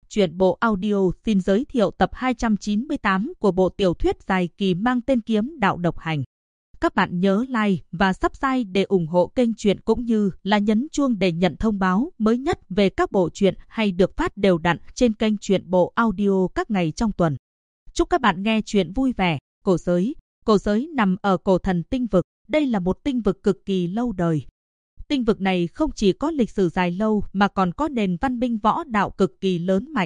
Truyện bộ audio xin giới thiệu tập 298 của bộ tiểu thuyết dài kỳ mang tên Kiếm Đạo Độc Hành. Các bạn nhớ like và subscribe để ủng hộ kênh truyện cũng như là nhấn chuông để nhận thông báo mới nhất về các bộ truyện hay được phát đều đặn trên kênh truyện bộ audio các ngày trong tuần. Chúc các bạn nghe truyện vui vẻ. Cổ giới nằm ở cổ thần tinh vực. Đây là một tinh vực cực kỳ lâu đời. Tinh vực này không chỉ có lịch sử dài lâu mà còn có nền văn minh võ đạo cực kỳ lớn mạnh.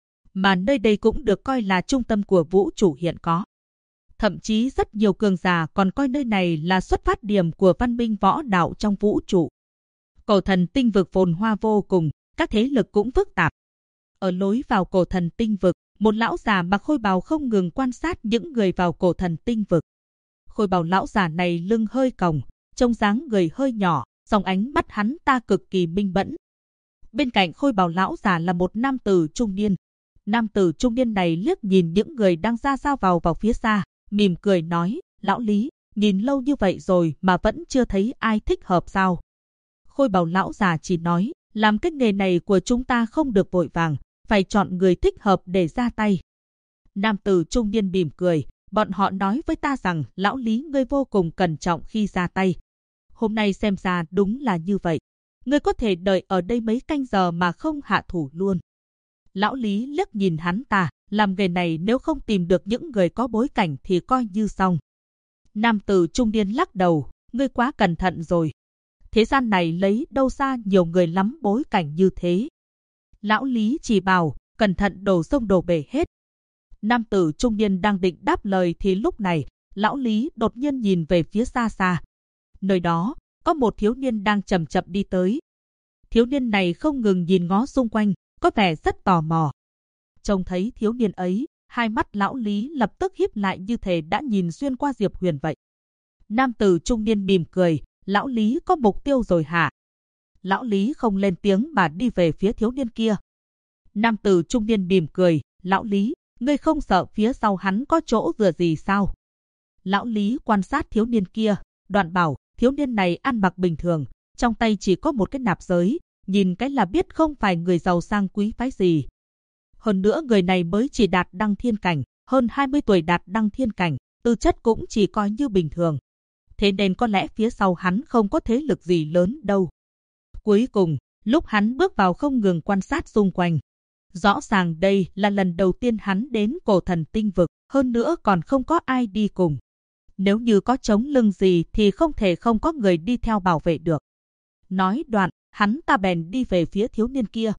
Mà nơi đây cũng được coi là trung tâm của vũ trụ hiện có. Thậm chí rất nhiều cường giả còn coi nơi này là xuất phát điểm của văn minh võ đạo trong vũ trụ. Cổ thần tinh vực phồn hoa vô cùng, các thế lực cũng phức tạp. Ở lối vào cổ thần tinh vực, một lão già mặc khôi bào không ngừng quan sát những người vào cổ thần tinh vực. Khôi bào lão già này lưng hơi còng, trông dáng người hơi nhỏ, song ánh mắt hắn ta cực kỳ minh mẫn. Bên cạnh khôi bào lão già là một nam tử trung niên. Nam tử trung niên này liếc nhìn những người đang ra vào phía xa, mỉm cười nói, lão Lý, nhìn lâu như vậy rồi mà vẫn chưa thấy ai thích hợp sao? Khôi bào lão già chỉ nói, làm cái nghề này của chúng ta không được vội vàng, phải chọn người thích hợp để ra tay. Nam tử trung niên mỉm cười, bọn họ nói với ta rằng lão Lý ngươi vô cùng cẩn trọng khi ra tay. Hôm nay xem ra đúng là như vậy. Ngươi có thể đợi ở đây mấy canh giờ mà không hạ thủ luôn. Lão Lý liếc nhìn hắn ta, làm nghề này nếu không tìm được những người có bối cảnh thì coi như xong. Nam tử trung niên lắc đầu, ngươi quá cẩn thận rồi. Thế gian này lấy đâu ra nhiều người lắm bối cảnh như thế. Lão Lý chỉ bảo, cẩn thận đổ sông đổ bể hết. Nam tử trung niên đang định đáp lời thì lúc này, lão Lý đột nhiên nhìn về phía xa xa. Nơi đó, có một thiếu niên đang chậm chậm đi tới. Thiếu niên này không ngừng nhìn ngó xung quanh, có vẻ rất tò mò. Trông thấy thiếu niên ấy, hai mắt lão Lý lập tức híp lại như thể đã nhìn xuyên qua Diệp Huyền vậy. Nam tử trung niên mỉm cười, lão Lý có mục tiêu rồi hả? Lão Lý không lên tiếng mà đi về phía thiếu niên kia. Nam tử trung niên mỉm cười, lão Lý, ngươi không sợ phía sau hắn có chỗ dựa gì sao? Lão Lý quan sát thiếu niên kia, đoạn bảo, thiếu niên này ăn mặc bình thường, trong tay chỉ có một cái nạp giới, nhìn cái là biết không phải người giàu sang quý phái gì. Hơn nữa người này mới chỉ đạt đăng thiên cảnh, hơn 20 tuổi đạt đăng thiên cảnh, tư chất cũng chỉ coi như bình thường. Thế nên có lẽ phía sau hắn không có thế lực gì lớn đâu. Cuối cùng, lúc hắn bước vào không ngừng quan sát xung quanh. Rõ ràng đây là lần đầu tiên hắn đến cổ thần tinh vực, hơn nữa còn không có ai đi cùng. Nếu như có chống lưng gì thì không thể không có người đi theo bảo vệ được. Nói đoạn, hắn ta bèn đi về phía thiếu niên kia.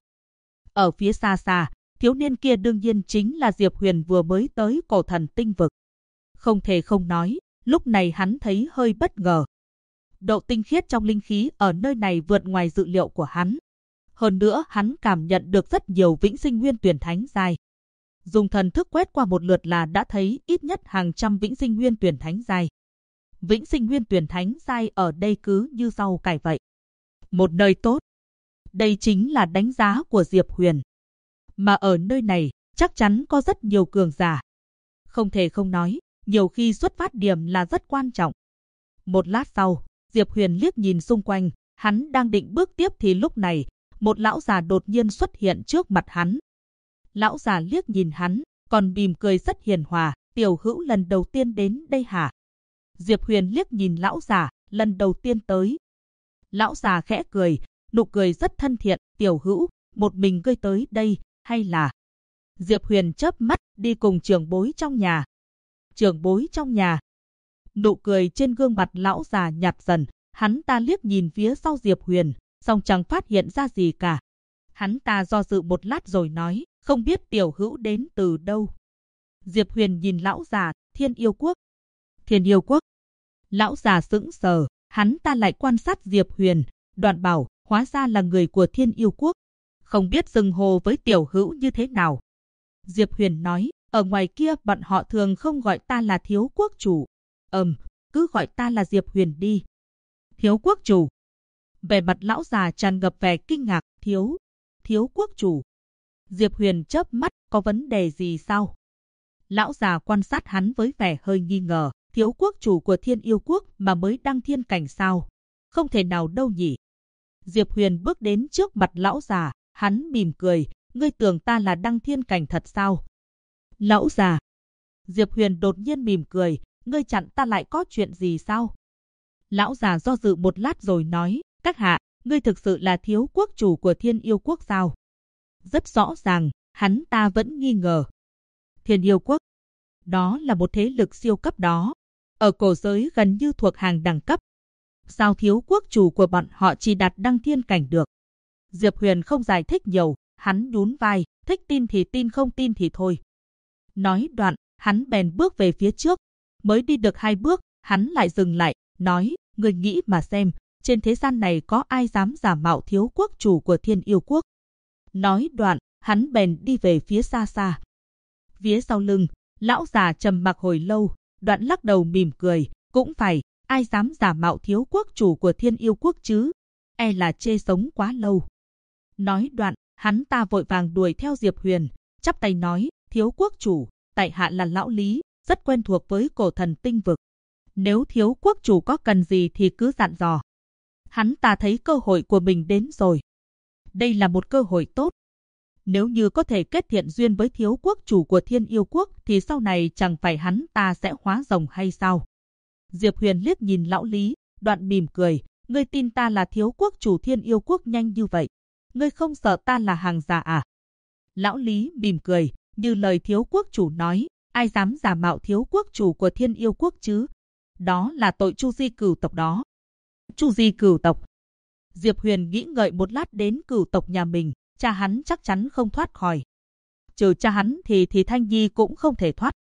Ở phía xa xa, thiếu niên kia đương nhiên chính là Diệp Huyền vừa mới tới cổ thần tinh vực. Không thể không nói, lúc này hắn thấy hơi bất ngờ. Độ tinh khiết trong linh khí ở nơi này vượt ngoài dự liệu của hắn. Hơn nữa hắn cảm nhận được rất nhiều vĩnh sinh nguyên tuyển thánh giai. Dùng thần thức quét qua một lượt là đã thấy ít nhất hàng trăm vĩnh sinh nguyên tuyển thánh giai. Vĩnh sinh nguyên tuyển thánh giai ở đây cứ như rau cải vậy. Một nơi tốt. Đây chính là đánh giá của Diệp Huyền. Mà ở nơi này, chắc chắn có rất nhiều cường giả. Không thể không nói, nhiều khi xuất phát điểm là rất quan trọng. Một lát sau, Diệp Huyền liếc nhìn xung quanh, hắn đang định bước tiếp thì lúc này, một lão già đột nhiên xuất hiện trước mặt hắn. Lão già liếc nhìn hắn, còn mỉm cười rất hiền hòa, tiểu hữu lần đầu tiên đến đây hả? Diệp Huyền liếc nhìn lão già, lần đầu tiên tới. Lão già khẽ cười, nụ cười rất thân thiện, tiểu hữu, một mình ngươi tới đây, hay là... Diệp Huyền chớp mắt, đi cùng trưởng bối trong nhà. Trưởng bối trong nhà. Nụ cười trên gương mặt lão già nhạt dần, hắn ta liếc nhìn phía sau Diệp Huyền, song chẳng phát hiện ra gì cả. Hắn ta do dự một lát rồi nói, không biết tiểu hữu đến từ đâu. Diệp Huyền nhìn lão già, Thiên Yêu Quốc. Thiên Yêu Quốc. Lão già sững sờ, hắn ta lại quan sát Diệp Huyền, đoạn bảo, hóa ra là người của Thiên Yêu Quốc. Không biết xưng hô với tiểu hữu như thế nào. Diệp Huyền nói, ở ngoài kia bọn họ thường không gọi ta là thiếu quốc chủ. Cứ gọi ta là Diệp Huyền đi. Thiếu quốc chủ. Vẻ mặt lão già tràn ngập vẻ kinh ngạc, thiếu quốc chủ. Diệp Huyền chớp mắt, có vấn đề gì sao? Lão già quan sát hắn với vẻ hơi nghi ngờ, thiếu quốc chủ của Thiên Yêu Quốc mà mới đăng thiên cảnh sao? Không thể nào đâu nhỉ. Diệp Huyền bước đến trước mặt lão già, hắn mỉm cười, ngươi tưởng ta là đăng thiên cảnh thật sao? Lão già. Diệp Huyền đột nhiên mỉm cười, ngươi chặn ta lại có chuyện gì sao? Lão già do dự một lát rồi nói, các hạ, ngươi thực sự là thiếu quốc chủ của Thiên Yêu Quốc sao? Rất rõ ràng, hắn ta vẫn nghi ngờ. Thiên Yêu Quốc, đó là một thế lực siêu cấp đó. Ở cổ giới gần như thuộc hàng đẳng cấp. Sao thiếu quốc chủ của bọn họ chỉ đạt đăng thiên cảnh được? Diệp Huyền không giải thích nhiều, hắn nhún vai, thích tin thì tin không tin thì thôi. Nói đoạn, hắn bèn bước về phía trước. Mới đi được 2 bước, hắn lại dừng lại, nói, ngươi nghĩ mà xem, trên thế gian này có ai dám giả mạo thiếu quốc chủ của Thiên Yêu Quốc? Nói đoạn, hắn bèn đi về phía xa xa. Phía sau lưng, lão già trầm mặc hồi lâu, đoạn lắc đầu mỉm cười, cũng phải, ai dám giả mạo thiếu quốc chủ của Thiên Yêu Quốc chứ? E là chê sống quá lâu. Nói đoạn, hắn ta vội vàng đuổi theo Diệp Huyền, chắp tay nói, thiếu quốc chủ, tại hạ là lão Lý, rất quen thuộc với cổ thần tinh vực. Nếu thiếu quốc chủ có cần gì thì cứ dặn dò. Hắn ta thấy cơ hội của mình đến rồi. Đây là một cơ hội tốt. Nếu như có thể kết thiện duyên với thiếu quốc chủ của Thiên Yêu Quốc thì sau này chẳng phải hắn ta sẽ hóa rồng hay sao? Diệp Huyền liếc nhìn lão Lý, đoạn mỉm cười, ngươi tin ta là thiếu quốc chủ Thiên Yêu Quốc nhanh như vậy? Ngươi không sợ ta là hàng giả à? Lão Lý mỉm cười, như lời thiếu quốc chủ nói, ai dám giả mạo thiếu quốc chủ của Thiên Yêu Quốc chứ? Đó là tội Chu Di cửu tộc đó. Chu Di cửu tộc. Diệp Huyền nghĩ ngợi một lát đến cửu tộc nhà mình, cha hắn chắc chắn không thoát khỏi. Trừ cha hắn thì Thanh Nhi cũng không thể thoát.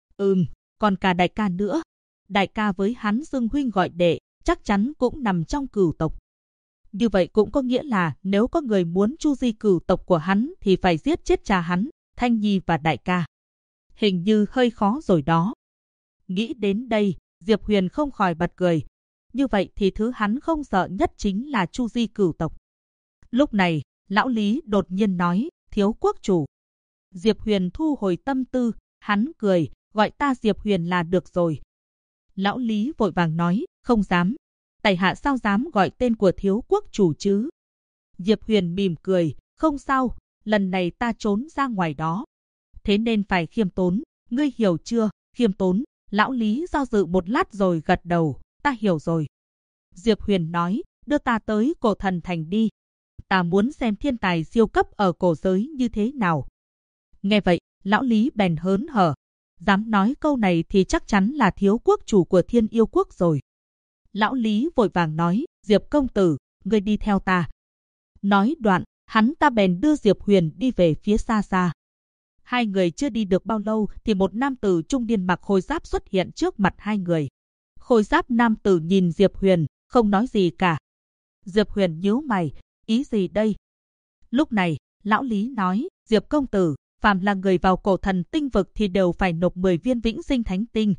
Còn cả đại ca nữa. Đại ca với hắn xưng huynh gọi đệ, chắc chắn cũng nằm trong cửu tộc. Như vậy cũng có nghĩa là nếu có người muốn Chu Di cửu tộc của hắn thì phải giết chết cha hắn, Thanh Nhi và đại ca. Hình như hơi khó rồi đó. Nghĩ đến đây, Diệp Huyền không khỏi bật cười. Như vậy thì thứ hắn không sợ nhất chính là Chu Di cửu tộc. Lúc này, lão Lý đột nhiên nói, thiếu quốc chủ. Diệp Huyền thu hồi tâm tư, hắn cười, gọi ta Diệp Huyền là được rồi. Lão Lý vội vàng nói, không dám. Tại hạ sao dám gọi tên của thiếu quốc chủ chứ? Diệp Huyền mỉm cười, không sao, lần này ta trốn ra ngoài đó. Thế nên phải khiêm tốn, ngươi hiểu chưa, khiêm tốn. Lão Lý do dự một lát rồi gật đầu, ta hiểu rồi. Diệp Huyền nói, đưa ta tới cổ thần thành đi. Ta muốn xem thiên tài siêu cấp ở cổ giới như thế nào. Nghe vậy, lão Lý bèn hớn hở. Dám nói câu này thì chắc chắn là thiếu quốc chủ của Thiên Yêu Quốc rồi. Lão Lý vội vàng nói, Diệp công tử, ngươi đi theo ta. Nói đoạn, hắn ta bèn đưa Diệp Huyền đi về phía xa xa. Hai người chưa đi được bao lâu thì một nam tử trung niên mặc khôi giáp xuất hiện trước mặt hai người. Khôi giáp nam tử nhìn Diệp Huyền, không nói gì cả. Diệp Huyền nhíu mày, ý gì đây? Lúc này, lão Lý nói, Diệp công tử, phàm là người vào cổ thần tinh vực thì đều phải nộp 10 viên vĩnh sinh thánh tinh.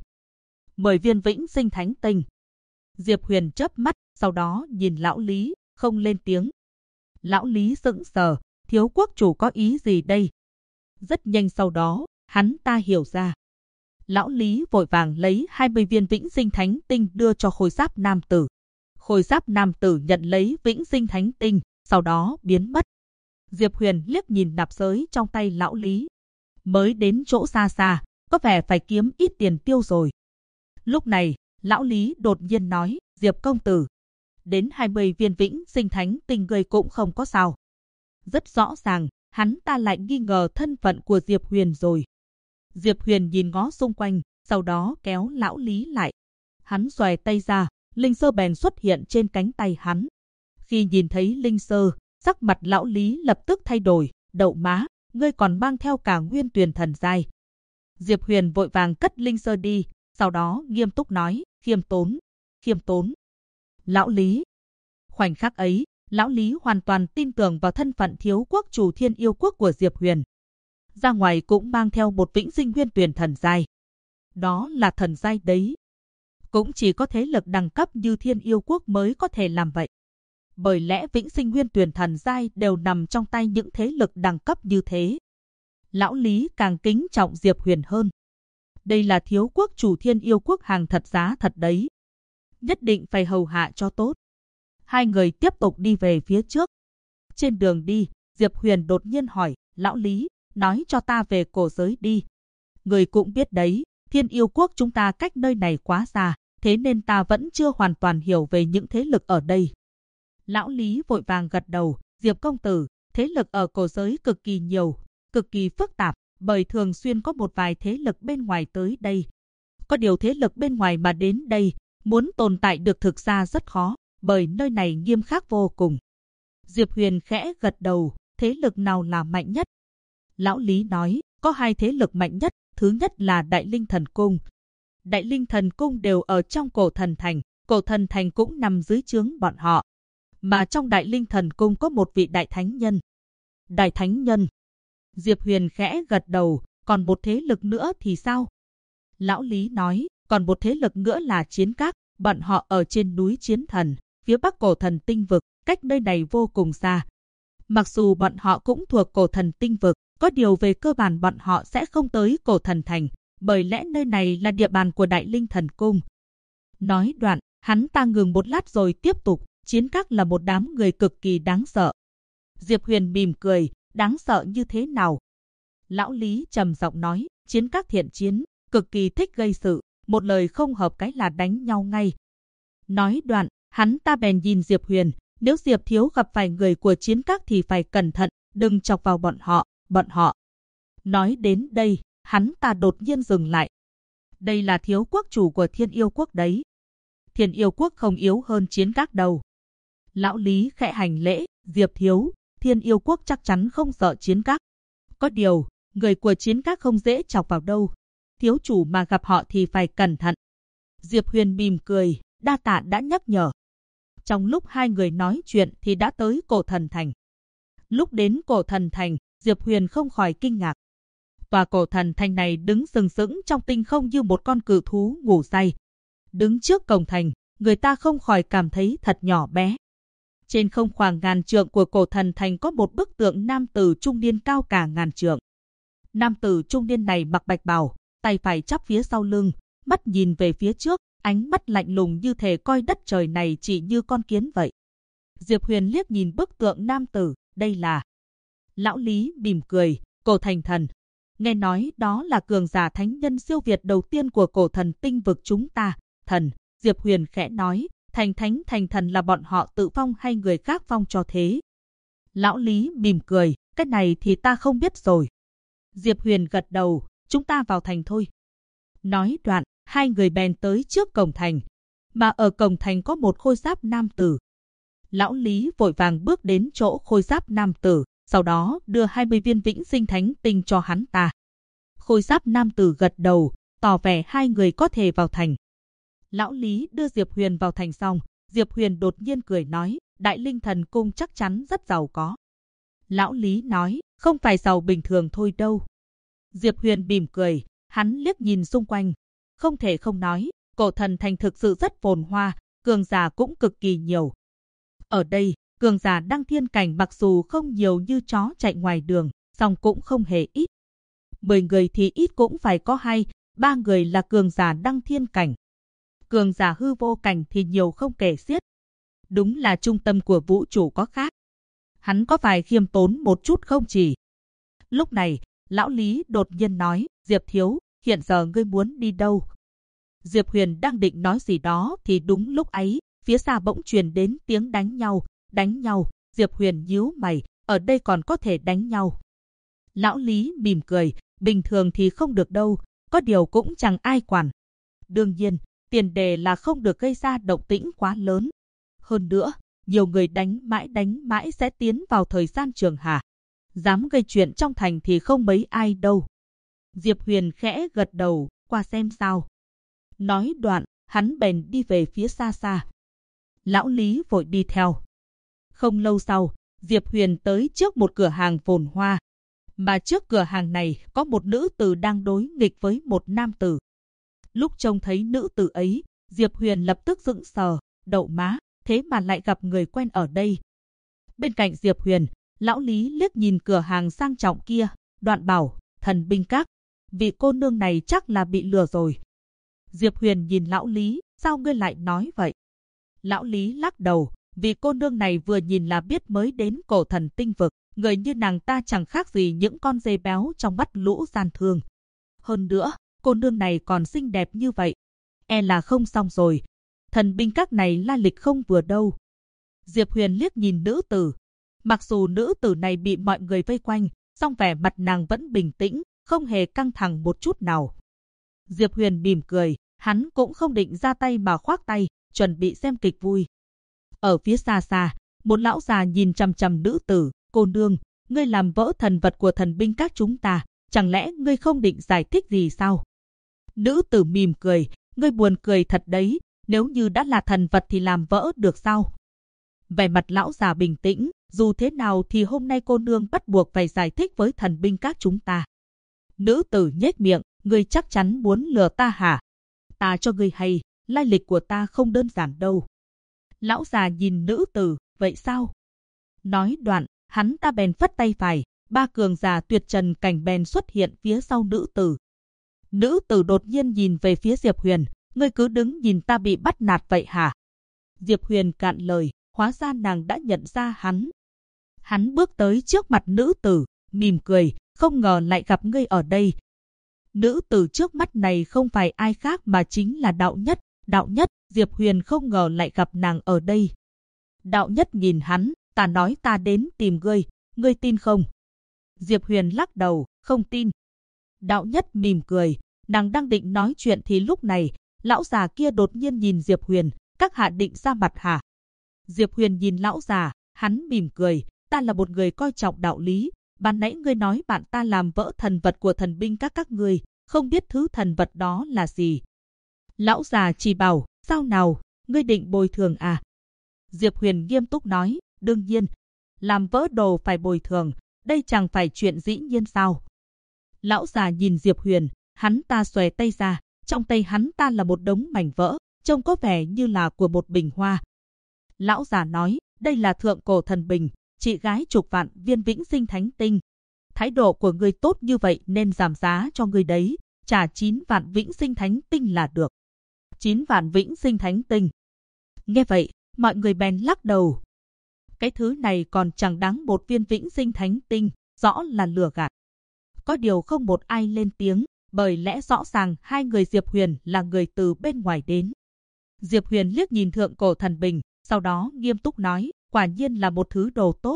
10 viên vĩnh sinh thánh tinh. Diệp Huyền chớp mắt, sau đó nhìn lão Lý, không lên tiếng. Lão Lý sững sờ, thiếu quốc chủ có ý gì đây? Rất nhanh sau đó, hắn ta hiểu ra. Lão Lý vội vàng lấy 20 viên vĩnh sinh thánh tinh đưa cho khôi giáp nam tử. Khôi giáp nam tử nhận lấy vĩnh sinh thánh tinh, sau đó biến mất. Diệp Huyền liếc nhìn nạp giới trong tay lão Lý. Mới đến chỗ xa xa, có vẻ phải kiếm ít tiền tiêu rồi. Lúc này, lão Lý đột nhiên nói, Diệp công tử, đến 20 viên vĩnh sinh thánh tinh ngươi cũng không có sao. Rất rõ ràng, hắn ta lại nghi ngờ thân phận của Diệp Huyền rồi. Diệp Huyền nhìn ngó xung quanh, sau đó kéo lão Lý lại. Hắn xòe tay ra, linh sơ bèn xuất hiện trên cánh tay hắn. Khi nhìn thấy linh sơ, sắc mặt lão Lý lập tức thay đổi, đậu má, ngươi còn mang theo cả nguyên tuyền thần giai. Diệp Huyền vội vàng cất linh sơ đi, sau đó nghiêm túc nói, khiêm tốn, khiêm tốn. Lão Lý. Khoảnh khắc ấy, lão Lý hoàn toàn tin tưởng vào thân phận thiếu quốc chủ Thiên Yêu Quốc của Diệp Huyền. Ra ngoài cũng mang theo một vĩnh sinh nguyên tuyền thần giai. Đó là thần giai đấy. Cũng chỉ có thế lực đẳng cấp như Thiên Yêu Quốc mới có thể làm vậy. Bởi lẽ vĩnh sinh nguyên tuyền thần giai đều nằm trong tay những thế lực đẳng cấp như thế. Lão Lý càng kính trọng Diệp Huyền hơn. Đây là thiếu quốc chủ Thiên Yêu Quốc hàng thật giá thật đấy. Nhất định phải hầu hạ cho tốt. Hai người tiếp tục đi về phía trước. Trên đường đi, Diệp Huyền đột nhiên hỏi, Lão Lý, nói cho ta về cổ giới đi. Người cũng biết đấy, Thiên Yêu Quốc chúng ta cách nơi này quá xa, thế nên ta vẫn chưa hoàn toàn hiểu về những thế lực ở đây. Lão Lý vội vàng gật đầu, Diệp công tử, thế lực ở cổ giới cực kỳ nhiều, cực kỳ phức tạp, bởi thường xuyên có một vài thế lực bên ngoài tới đây. Có điều thế lực bên ngoài mà đến đây, muốn tồn tại được thực ra rất khó, bởi nơi này nghiêm khắc vô cùng. Diệp Huyền khẽ gật đầu, thế lực nào là mạnh nhất? Lão Lý nói, có hai thế lực mạnh nhất, thứ nhất là Đại Linh Thần Cung. Đại Linh Thần Cung đều ở trong Cổ Thần Thành cũng nằm dưới trướng bọn họ. Mà trong Đại Linh Thần Cung có một vị Đại Thánh Nhân. Đại Thánh Nhân. Diệp Huyền khẽ gật đầu, còn một thế lực nữa thì sao? Lão Lý nói, còn một thế lực nữa là Chiến Các, bọn họ ở trên núi Chiến Thần, phía bắc Cổ Thần Tinh Vực, cách nơi này vô cùng xa. Mặc dù bọn họ cũng thuộc Cổ Thần Tinh Vực, có điều về cơ bản bọn họ sẽ không tới Cổ Thần Thành, bởi lẽ nơi này là địa bàn của Đại Linh Thần Cung. Nói đoạn, hắn ta ngừng một lát rồi tiếp tục, Chiến Các là một đám người cực kỳ đáng sợ. Diệp Huyền mỉm cười, đáng sợ như thế nào? Lão Lý trầm giọng nói, Chiến Các thiện chiến, cực kỳ thích gây sự, một lời không hợp cái là đánh nhau ngay. Nói đoạn, hắn ta bèn nhìn Diệp Huyền, nếu Diệp thiếu gặp phải người của Chiến Các thì phải cẩn thận, đừng chọc vào bọn họ. Nói đến đây, hắn ta đột nhiên dừng lại. Đây là thiếu quốc chủ của Thiên Yêu Quốc đấy. Thiên Yêu Quốc không yếu hơn Chiến Các đâu. Lão Lý khẽ hành lễ, Diệp thiếu, Thiên Yêu Quốc chắc chắn không sợ Chiến Các. Có điều, người của Chiến Các không dễ chọc vào đâu. Thiếu chủ mà gặp họ thì phải cẩn thận. Diệp Huyền mỉm cười, đa tạ đã nhắc nhở. Trong lúc hai người nói chuyện thì đã tới Cổ Thần Thành. Lúc đến Cổ Thần Thành, Diệp Huyền không khỏi kinh ngạc. Tòa Cổ Thần Thành này đứng sừng sững trong tinh không như một con cự thú ngủ say. Đứng trước cổng thành, người ta không khỏi cảm thấy thật nhỏ bé. Trên không khoảng ngàn trượng của Cổ Thần Thành có một bức tượng nam tử trung niên cao cả ngàn trượng. Nam tử trung niên này mặc bạch bào, tay phải chắp phía sau lưng, mắt nhìn về phía trước, ánh mắt lạnh lùng như thể coi đất trời này chỉ như con kiến vậy. Diệp Huyền liếc nhìn bức tượng nam tử, đây là... Lão Lý mỉm cười, Cổ Thành Thần. Nghe nói đó là cường giả thánh nhân siêu việt đầu tiên của Cổ Thần Tinh Vực chúng ta. Thần, Diệp Huyền khẽ nói, thành thánh thành thần là bọn họ tự phong hay người khác phong cho thế? Lão Lý mỉm cười, cái này thì ta không biết rồi. Diệp Huyền gật đầu, chúng ta vào thành thôi. Nói đoạn, hai người bèn tới trước cổng thành. Mà ở cổng thành có một khôi giáp nam tử. Lão Lý vội vàng bước đến chỗ khôi giáp nam tử, sau đó đưa 20 viên vĩnh sinh thánh tinh cho hắn ta. Khôi giáp nam tử gật đầu, tỏ vẻ hai người có thể vào thành. Lão Lý đưa Diệp Huyền vào thành xong, Diệp Huyền đột nhiên cười nói, Đại Linh Thần Cung chắc chắn rất giàu có. Lão Lý nói, không phải giàu bình thường thôi đâu. Diệp Huyền mỉm cười, hắn liếc nhìn xung quanh. Không thể không nói, Cổ Thần Thành thực sự rất phồn hoa, cường giả cũng cực kỳ nhiều. Ở đây, cường giả đăng thiên cảnh mặc dù không nhiều như chó chạy ngoài đường, song cũng không hề ít. 10 người thì ít cũng phải có 2-3 người là cường giả đăng thiên cảnh. Cường giả hư vô cảnh thì nhiều không kể xiết. Đúng là trung tâm của vũ trụ có khác. Hắn có phải khiêm tốn một chút không chỉ? Lúc này, Lão Lý đột nhiên nói, Diệp thiếu, hiện giờ ngươi muốn đi đâu? Diệp Huyền đang định nói gì đó thì đúng lúc ấy, phía xa bỗng truyền đến tiếng đánh nhau. Đánh nhau, Diệp Huyền nhíu mày, ở đây còn có thể đánh nhau. Lão Lý mỉm cười, bình thường thì không được đâu, có điều cũng chẳng ai quản. Đương nhiên, tiền đề là không được gây ra động tĩnh quá lớn. Hơn nữa, nhiều người đánh mãi sẽ tiến vào thời gian trường hạ. Dám gây chuyện trong thành thì không mấy ai đâu. Diệp Huyền khẽ gật đầu, qua xem sao. Nói đoạn, hắn bèn đi về phía xa xa. Lão Lý vội đi theo. Không lâu sau, Diệp Huyền tới trước một cửa hàng phồn hoa. Mà trước cửa hàng này có một nữ tử đang đối nghịch với một nam tử. Lúc trông thấy nữ tử ấy, Diệp Huyền lập tức sững sờ, đậu má, thế mà lại gặp người quen ở đây. Bên cạnh Diệp Huyền, Lão Lý liếc nhìn cửa hàng sang trọng kia, đoạn bảo, Thần Binh Các, vị cô nương này chắc là bị lừa rồi. Diệp Huyền nhìn Lão Lý, sao ngươi lại nói vậy? Lão Lý lắc đầu, vì cô nương này vừa nhìn là biết mới đến Cổ Thần Tinh Vực, người như nàng ta chẳng khác gì những con dê béo trong mắt lũ gian thương. Hơn nữa, cô nương này còn xinh đẹp như vậy. E là không xong rồi. Thần binh các này lai lịch không vừa đâu. Diệp Huyền liếc nhìn nữ tử. Mặc dù nữ tử này bị mọi người vây quanh, song vẻ mặt nàng vẫn bình tĩnh, không hề căng thẳng một chút nào. Diệp Huyền mỉm cười, hắn cũng không định ra tay mà khoác tay, chuẩn bị xem kịch vui. Ở phía xa xa, một lão già nhìn chằm chằm nữ tử, cô nương, ngươi làm vỡ thần vật của thần binh các chúng ta, chẳng lẽ ngươi không định giải thích gì sao? Nữ tử mỉm cười, ngươi buồn cười thật đấy, nếu như đã là thần vật thì làm vỡ được sao? Vẻ mặt lão già bình tĩnh, dù thế nào thì hôm nay cô nương bắt buộc phải giải thích với thần binh các chúng ta. Nữ tử nhếch miệng, ngươi chắc chắn muốn lừa ta hả? Ta cho ngươi hay, lai lịch của ta không đơn giản đâu. Lão già nhìn nữ tử, vậy sao? Nói đoạn, hắn ta bèn phất tay phải, ba cường giả tuyệt trần cảnh bèn xuất hiện phía sau nữ tử. Nữ tử đột nhiên nhìn về phía Diệp Huyền, ngươi cứ đứng nhìn ta bị bắt nạt vậy hả? Diệp Huyền cạn lời, hóa ra nàng đã nhận ra hắn. Hắn bước tới trước mặt nữ tử, mỉm cười, không ngờ lại gặp ngươi ở đây. Nữ tử trước mắt này không phải ai khác mà chính là Đạo Nhất. Đạo Nhất, Diệp Huyền không ngờ lại gặp nàng ở đây. Đạo Nhất nhìn hắn, ta nói ta đến tìm ngươi tin không? Diệp Huyền lắc đầu, không tin. Đạo Nhất mỉm cười, nàng đang định nói chuyện thì lúc này, lão già kia đột nhiên nhìn Diệp Huyền, các hạ định ra mặt hả? Diệp Huyền nhìn lão già, hắn mỉm cười, ta là một người coi trọng đạo lý, ban nãy ngươi nói bạn ta làm vỡ thần vật của thần binh các ngươi, không biết thứ thần vật đó là gì. Lão già chỉ bảo, sao nào, ngươi định bồi thường à? Diệp Huyền nghiêm túc nói, đương nhiên, làm vỡ đồ phải bồi thường, đây chẳng phải chuyện dĩ nhiên sao? Lão già nhìn Diệp Huyền, hắn ta xòe tay ra, trong tay hắn ta là một đống mảnh vỡ, trông có vẻ như là của một bình hoa. Lão già nói, đây là thượng cổ thần bình, chị gái chục vạn viên vĩnh sinh thánh tinh. Thái độ của ngươi tốt như vậy nên giảm giá cho ngươi đấy, trả 9 vạn vĩnh sinh thánh tinh là được. 9 vạn vĩnh sinh thánh tinh. Nghe vậy, mọi người bèn lắc đầu. Cái thứ này còn chẳng đáng một viên vĩnh sinh thánh tinh, rõ là lừa gạt. Có điều không một ai lên tiếng, bởi lẽ rõ ràng hai người Diệp Huyền là người từ bên ngoài đến. Diệp Huyền liếc nhìn thượng cổ thần bình, sau đó nghiêm túc nói, quả nhiên là một thứ đồ tốt.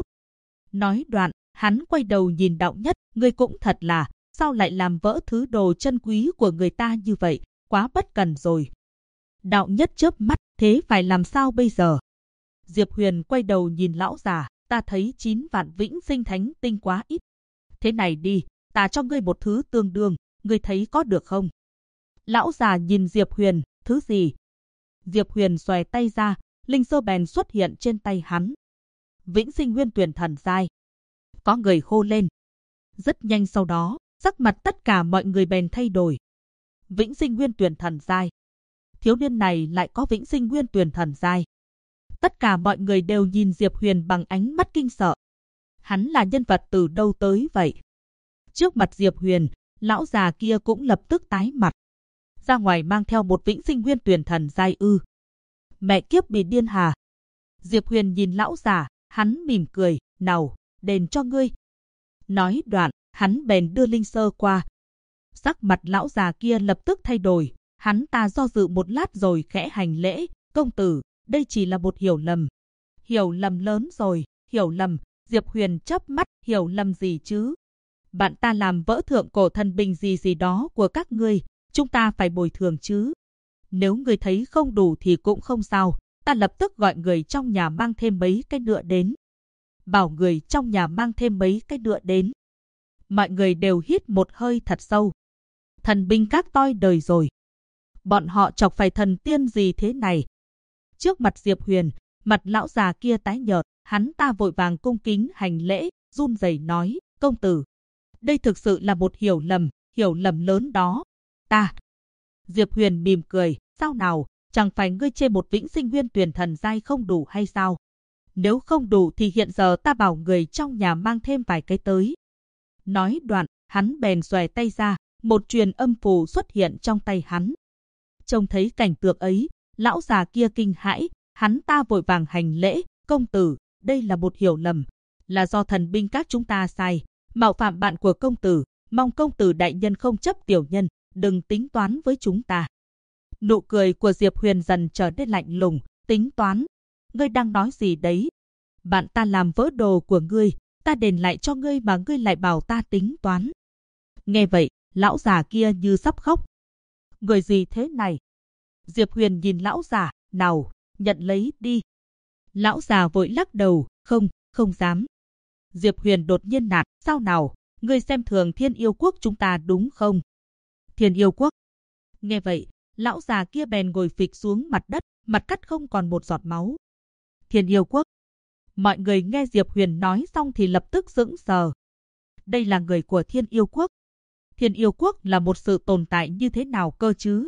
Nói đoạn, hắn quay đầu nhìn Đạo Nhất, ngươi cũng thật là, sao lại làm vỡ thứ đồ chân quý của người ta như vậy, quá bất cần rồi. Đạo Nhất chớp mắt, thế phải làm sao bây giờ? Diệp Huyền quay đầu nhìn lão già, ta thấy 9 vạn vĩnh sinh thánh tinh quá ít. Thế này đi, ta cho ngươi một thứ tương đương, ngươi thấy có được không? Lão già nhìn Diệp Huyền, thứ gì? Diệp Huyền xòe tay ra, linh sơ bèn xuất hiện trên tay hắn. Vĩnh sinh nguyên tuyển thần giai. Có người hô lên. Rất nhanh sau đó, sắc mặt tất cả mọi người bèn thay đổi. Vĩnh sinh nguyên tuyển thần giai. Thiếu niên này lại có vĩnh sinh nguyên tuyển thần giai. Tất cả mọi người đều nhìn Diệp Huyền bằng ánh mắt kinh sợ. Hắn là nhân vật từ đâu tới vậy? Trước mặt Diệp Huyền, lão già kia cũng lập tức tái mặt. Ra ngoài mang theo một vĩnh sinh nguyên tuyển thần giai ư? Mẹ kiếp bị điên hà. Diệp Huyền nhìn lão già, hắn mỉm cười, nào, đền cho ngươi. Nói đoạn, hắn bèn đưa linh sơ qua. Sắc mặt lão già kia lập tức thay đổi, hắn ta do dự một lát rồi khẽ hành lễ, công tử, đây chỉ là một hiểu lầm. Hiểu lầm lớn rồi, hiểu lầm, Diệp Huyền chớp mắt, hiểu lầm gì chứ? Bạn ta làm vỡ thượng cổ thần bình gì đó của các ngươi, chúng ta phải bồi thường chứ. Nếu ngươi thấy không đủ thì cũng không sao, ta lập tức gọi người trong nhà mang thêm mấy cái nữa đến. Bảo người trong nhà mang thêm mấy cái nữa đến. Mọi người đều hít một hơi thật sâu. Thần binh các toi đời rồi. Bọn họ chọc phải thần tiên gì thế này? Trước mặt Diệp Huyền, mặt lão già kia tái nhợt, hắn ta vội vàng cung kính hành lễ, run rẩy nói, công tử, đây thực sự là một hiểu lầm lớn đó. Ta. Diệp Huyền mỉm cười, sao nào, chẳng phải ngươi chê một vĩnh sinh nguyên tuyển thần giai không đủ hay sao? Nếu không đủ thì hiện giờ ta bảo người trong nhà mang thêm vài cái tới. Nói đoạn, hắn bèn xòe tay ra, một truyền âm phù xuất hiện trong tay hắn. Trông thấy cảnh tượng ấy, lão già kia kinh hãi, hắn ta vội vàng hành lễ, công tử, đây là một hiểu lầm. là do thần binh các chúng ta sai, mạo phạm bạn của công tử, mong công tử đại nhân không chấp tiểu nhân, đừng tính toán với chúng ta. Nụ cười của Diệp Huyền dần trở nên lạnh lùng, tính toán. Ngươi đang nói gì đấy? Bạn ta làm vỡ đồ của ngươi, ta đền lại cho ngươi mà ngươi lại bảo ta tính toán. Nghe vậy, lão già kia như sắp khóc. Người gì thế này? Diệp Huyền nhìn lão già, nào, nhận lấy đi. Lão già vội lắc đầu, không dám. Diệp Huyền đột nhiên nạt, sao nào, ngươi xem thường Thiên Yêu Quốc chúng ta đúng không? Thiên Yêu Quốc. Nghe vậy, lão già kia bèn ngồi phịch xuống mặt đất, mặt cắt không còn một giọt máu. Thiên Yêu Quốc. Mọi người nghe Diệp Huyền nói xong thì lập tức sững sờ. Đây là người của Thiên Yêu Quốc. Thiên Yêu Quốc là một sự tồn tại như thế nào cơ chứ?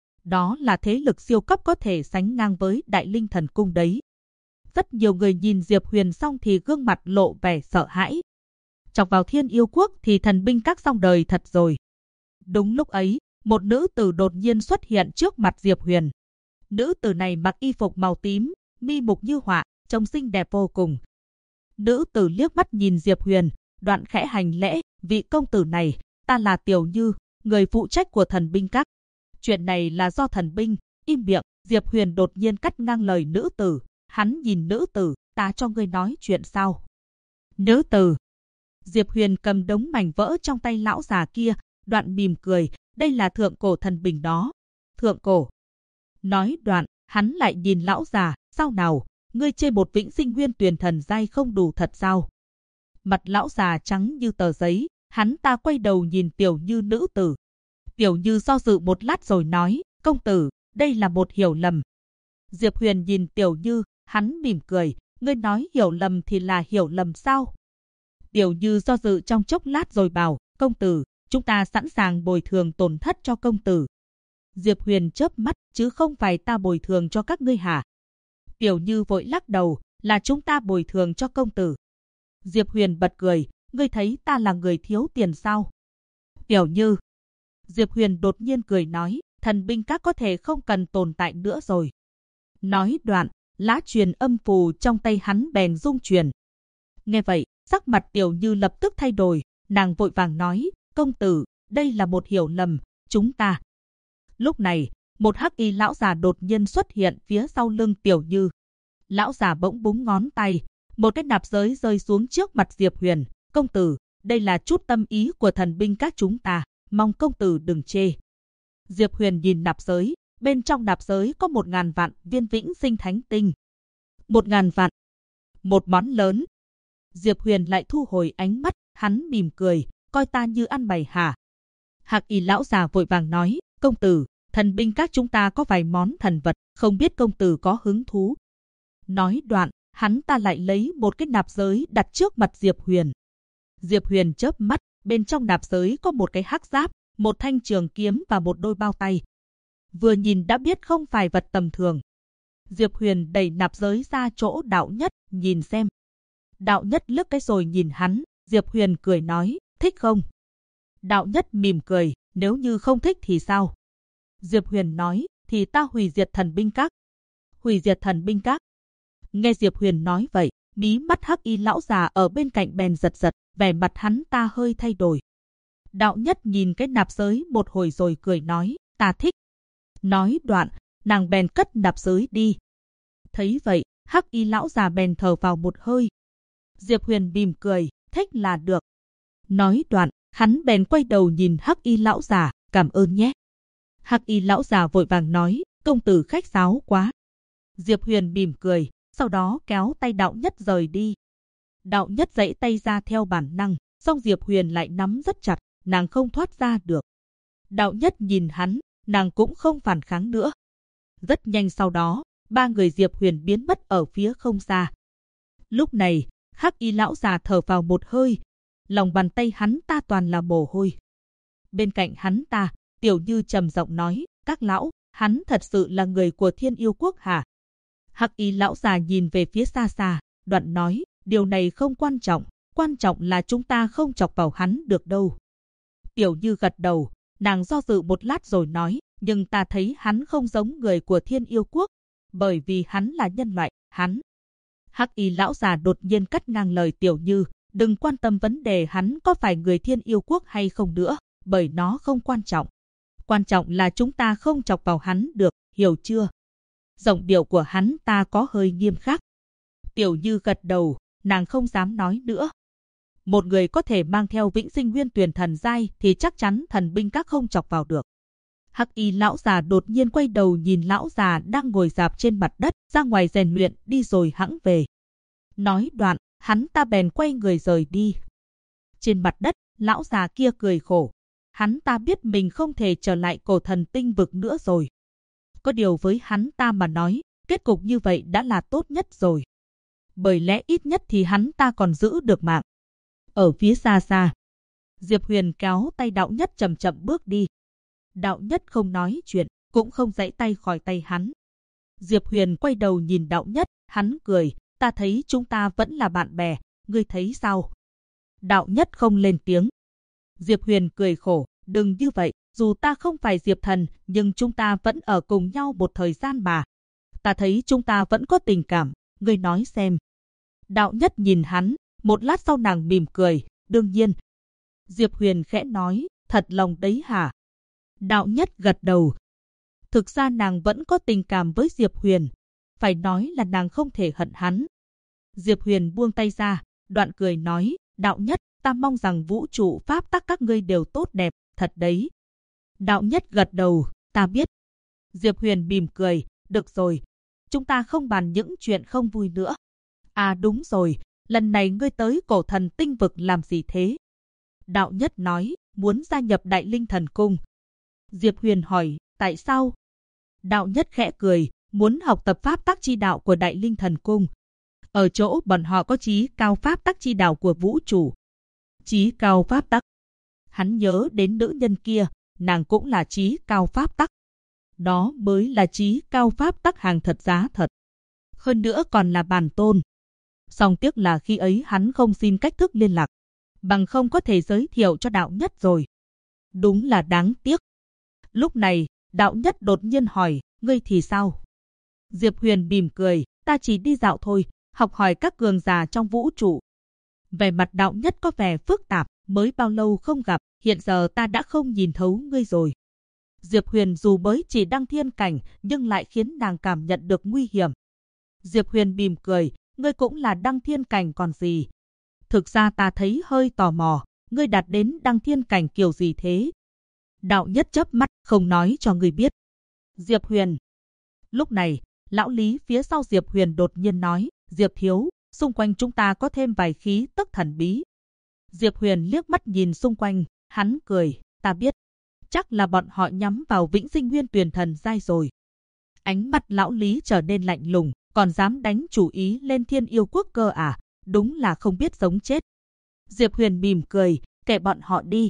Đó là thế lực siêu cấp có thể sánh ngang với Đại Linh Thần Cung đấy. Rất nhiều người nhìn Diệp Huyền xong thì gương mặt lộ vẻ sợ hãi. Chọc vào Thiên Yêu Quốc thì thần binh các xong đời thật rồi. Đúng lúc ấy, một nữ tử đột nhiên xuất hiện trước mặt Diệp Huyền. Nữ tử này mặc y phục màu tím, mi mục như họa, trông xinh đẹp vô cùng. Nữ tử liếc mắt nhìn Diệp Huyền, đoạn khẽ hành lễ, vị công tử này, ta là Tiểu Như, người phụ trách của thần binh các. Chuyện này là do thần binh, im miệng, Diệp Huyền đột nhiên cắt ngang lời nữ tử. Hắn nhìn nữ tử, ta cho ngươi nói chuyện sao? Nữ tử. Diệp Huyền cầm đống mảnh vỡ trong tay lão già kia, đoạn mỉm cười, đây là thượng cổ thần bình đó. Thượng cổ. Nói đoạn, hắn lại nhìn lão già, sao nào, ngươi chê một vĩnh sinh nguyên tuyền thần giai không đủ thật sao? Mặt lão già trắng như tờ giấy, hắn ta quay đầu nhìn Tiểu Như nữ tử. Tiểu Như do dự một lát rồi nói, công tử, đây là một hiểu lầm. Diệp Huyền nhìn Tiểu Như, hắn mỉm cười, ngươi nói hiểu lầm thì là hiểu lầm sao? Tiểu Như do dự trong chốc lát rồi bảo, công tử, chúng ta sẵn sàng bồi thường tổn thất cho công tử. Diệp Huyền chớp mắt, chứ không phải ta bồi thường cho các ngươi hả? Tiểu Như vội lắc đầu, là chúng ta bồi thường cho công tử. Diệp Huyền bật cười, ngươi thấy ta là người thiếu tiền sao? Tiểu Như. Diệp Huyền đột nhiên cười nói, thần binh các có thể không cần tồn tại nữa rồi. Nói đoạn, lá truyền âm phù trong tay hắn bèn rung chuyển. Nghe vậy, sắc mặt Tiểu Như lập tức thay đổi, nàng vội vàng nói, công tử, đây là một hiểu lầm, chúng ta. Lúc này, một hắc y lão già đột nhiên xuất hiện phía sau lưng Tiểu Như. Lão già bỗng búng ngón tay, một cái nạp giới rơi xuống trước mặt Diệp Huyền. Công tử, đây là chút tâm ý của thần binh các chúng ta, mong công tử đừng chê. Diệp Huyền nhìn nạp giới, bên trong nạp giới có 1000 vạn viên vĩnh sinh thánh tinh. 1000 vạn. Một món lớn. Diệp Huyền lại thu hồi ánh mắt, hắn mỉm cười, coi ta như ăn mày hả? Hắc y lão già vội vàng nói, công tử, thần binh các chúng ta có vài món thần vật, không biết công tử có hứng thú. Nói đoạn, hắn ta lại lấy một cái nạp giới đặt trước mặt Diệp Huyền. Diệp Huyền chớp mắt, bên trong nạp giới có một cái hắc giáp, một thanh trường kiếm và một đôi bao tay. Vừa nhìn đã biết không phải vật tầm thường. Diệp Huyền đẩy nạp giới ra chỗ Đạo Nhất, nhìn xem. Đạo Nhất lướt cái rồi nhìn hắn, Diệp Huyền cười nói, thích không? Đạo Nhất mỉm cười, nếu như không thích thì sao? Diệp Huyền nói, thì ta hủy diệt thần binh các. Hủy diệt thần binh các. Nghe Diệp Huyền nói vậy, mí mắt hắc y lão già ở bên cạnh bèn giật giật, vẻ mặt hắn ta hơi thay đổi. Đạo Nhất nhìn cái nạp giới một hồi rồi cười nói, ta thích. Nói đoạn, nàng bèn cất nạp giới đi. Thấy vậy, hắc y lão già bèn thở vào một hơi. Diệp Huyền mỉm cười, thích là được. Nói đoạn, hắn bèn quay đầu nhìn hắc y lão già, cảm ơn nhé. Hắc y lão già vội vàng nói, công tử khách sáo quá. Diệp Huyền mỉm cười, sau đó kéo tay Đạo Nhất rời đi. Đạo Nhất giãy tay ra theo bản năng, song Diệp Huyền lại nắm rất chặt, nàng không thoát ra được. Đạo Nhất nhìn hắn, nàng cũng không phản kháng nữa. Rất nhanh sau đó, ba người Diệp Huyền biến mất ở phía không xa. Lúc này, hắc y lão già thở vào một hơi, lòng bàn tay hắn ta toàn là mồ hôi. Bên cạnh hắn ta, Tiểu Như trầm giọng nói, các lão, hắn thật sự là người của Thiên Yêu Quốc hả? Hắc y lão già nhìn về phía xa xa, đoạn nói, điều này không quan trọng là chúng ta không chọc vào hắn được đâu. Tiểu Như gật đầu, nàng do dự một lát rồi nói, nhưng ta thấy hắn không giống người của Thiên Yêu Quốc, bởi vì hắn là nhân loại, hắn. Hắc y lão già đột nhiên cắt ngang lời Tiểu Như, đừng quan tâm vấn đề hắn có phải người Thiên Yêu Quốc hay không nữa, bởi nó không quan trọng. Quan trọng là chúng ta không chọc vào hắn được, hiểu chưa? Giọng điệu của hắn ta có hơi nghiêm khắc. Tiểu Như gật đầu, nàng không dám nói nữa. Một người có thể mang theo Vĩnh Sinh Nguyên Tuyền thần giai thì chắc chắn thần binh các không chọc vào được. Hắc y lão già đột nhiên quay đầu nhìn lão già đang ngồi rạp trên mặt đất, ra ngoài rèn luyện đi rồi hẵng về. Nói đoạn, hắn ta bèn quay người rời đi. Trên mặt đất, lão già kia cười khổ. Hắn ta biết mình không thể trở lại Cổ Thần Tinh Vực nữa rồi. Có điều với hắn ta mà nói, kết cục như vậy đã là tốt nhất rồi. Bởi lẽ ít nhất thì hắn ta còn giữ được mạng. Ở phía xa xa, Diệp Huyền kéo tay Đạo Nhất chậm chậm bước đi. Đạo Nhất không nói chuyện, cũng không giãy tay khỏi tay hắn. Diệp Huyền quay đầu nhìn Đạo Nhất, hắn cười, ta thấy chúng ta vẫn là bạn bè, ngươi thấy sao? Đạo Nhất không lên tiếng. Diệp Huyền cười khổ, đừng như vậy, dù ta không phải Diệp Thần, nhưng chúng ta vẫn ở cùng nhau một thời gian mà. Ta thấy chúng ta vẫn có tình cảm, ngươi nói xem. Đạo Nhất nhìn hắn, một lát sau nàng mỉm cười, đương nhiên. Diệp Huyền khẽ nói, thật lòng đấy hả? Đạo Nhất gật đầu. Thực ra nàng vẫn có tình cảm với Diệp Huyền. Phải nói là nàng không thể hận hắn. Diệp Huyền buông tay ra, đoạn cười nói, Đạo Nhất, ta mong rằng vũ trụ pháp tắc các ngươi đều tốt đẹp, thật đấy. Đạo Nhất gật đầu, ta biết. Diệp Huyền mỉm cười, được rồi. Chúng ta không bàn những chuyện không vui nữa. À đúng rồi, lần này ngươi tới Cổ Thần Tinh Vực làm gì thế? Đạo Nhất nói, muốn gia nhập Đại Linh Thần Cung. Diệp Huyền hỏi, tại sao? Đạo Nhất khẽ cười, muốn học tập pháp tắc chi đạo của Đại Linh Thần Cung. Ở chỗ bọn họ có chí cao pháp tắc chi đạo của vũ trụ. Chí cao pháp tắc. Hắn nhớ đến nữ nhân kia, nàng cũng là chí cao pháp tắc. Đó mới là chí cao pháp tắc hàng thật giá thật. Hơn nữa còn là bản tôn. Song tiếc là khi ấy hắn không xin cách thức liên lạc. Bằng không có thể giới thiệu cho Đạo Nhất rồi. Đúng là đáng tiếc. Lúc này, Đạo Nhất đột nhiên hỏi, ngươi thì sao? Diệp Huyền mỉm cười, ta chỉ đi dạo thôi, học hỏi các cường giả trong vũ trụ. Vẻ mặt Đạo Nhất có vẻ phức tạp, mới bao lâu không gặp, hiện giờ ta đã không nhìn thấu ngươi rồi. Diệp Huyền dù mới chỉ đăng thiên cảnh, nhưng lại khiến nàng cảm nhận được nguy hiểm. Diệp Huyền mỉm cười, ngươi cũng là đăng thiên cảnh còn gì. Thực ra ta thấy hơi tò mò, ngươi đạt đến đăng thiên cảnh kiểu gì thế? Đạo Nhất chớp mắt, không nói cho ngươi biết. Diệp Huyền. Lúc này, lão Lý phía sau Diệp Huyền đột nhiên nói, Diệp thiếu, xung quanh chúng ta có thêm vài khí tức thần bí. Diệp Huyền liếc mắt nhìn xung quanh, hắn cười, ta biết. Chắc là bọn họ nhắm vào Vĩnh Sinh Nguyên Tuyền thần giai rồi. Ánh mắt lão Lý trở nên lạnh lùng, còn dám đánh chủ ý lên Thiên Yêu Quốc cơ à, đúng là không biết sống chết. Diệp Huyền mỉm cười, kệ bọn họ đi.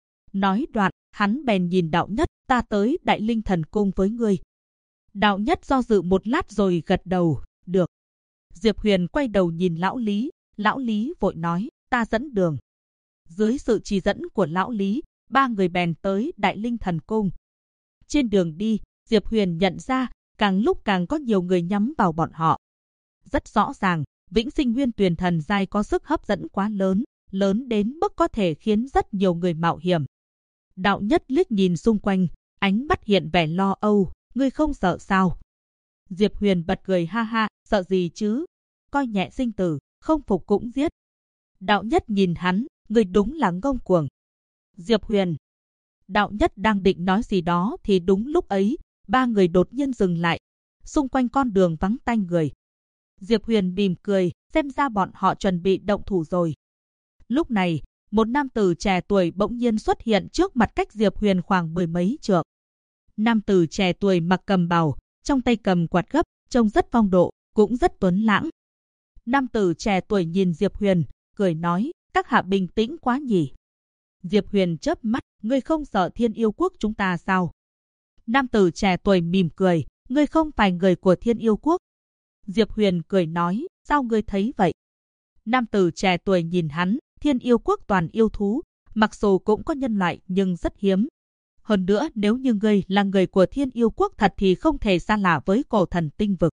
Nói đoạn, hắn bèn nhìn Đạo Nhất, ta tới Đại Linh Thần Cung với ngươi. Đạo Nhất do dự một lát rồi gật đầu, được. Diệp Huyền quay đầu nhìn lão Lý vội nói, ta dẫn đường. Dưới sự chỉ dẫn của lão Lý, ba người bèn tới Đại Linh Thần Cung. Trên đường đi, Diệp Huyền nhận ra, càng lúc càng có nhiều người nhắm vào bọn họ. Rất rõ ràng, Vĩnh Sinh Nguyên Tuyền thần giai có sức hấp dẫn quá lớn, lớn đến mức có thể khiến rất nhiều người mạo hiểm. Đạo Nhất liếc nhìn xung quanh, ánh mắt hiện vẻ lo âu, ngươi không sợ sao? Diệp Huyền bật cười ha ha, sợ gì chứ? Coi nhẹ sinh tử, không phục cũng giết. Đạo Nhất nhìn hắn, ngươi đúng là ngông cuồng. Diệp Huyền. Đạo Nhất đang định nói gì đó thì đúng lúc ấy, ba người đột nhiên dừng lại. Xung quanh con đường vắng tanh người. Diệp Huyền mỉm cười, xem ra bọn họ chuẩn bị động thủ rồi. Lúc này, một nam tử trẻ tuổi bỗng nhiên xuất hiện trước mặt cách Diệp Huyền khoảng 10 mấy trượng. Nam tử trẻ tuổi mặc cầm bào, trong tay cầm quạt gấp, trông rất phong độ, cũng rất tuấn lãng. Nam tử trẻ tuổi nhìn Diệp Huyền, cười nói, các hạ bình tĩnh quá nhỉ. Diệp Huyền chớp mắt, ngươi không sợ Thiên Yêu Quốc chúng ta sao? Nam tử trẻ tuổi mỉm cười, ngươi không phải người của Thiên Yêu Quốc. Diệp Huyền cười nói, sao ngươi thấy vậy? Nam tử trẻ tuổi nhìn hắn, Thiên Yêu Quốc toàn yêu thú, mặc dù cũng có nhân loại nhưng rất hiếm. Hơn nữa nếu như ngươi là người của Thiên Yêu Quốc thật thì không thể xa lạ với Cổ Thần Tinh Vực.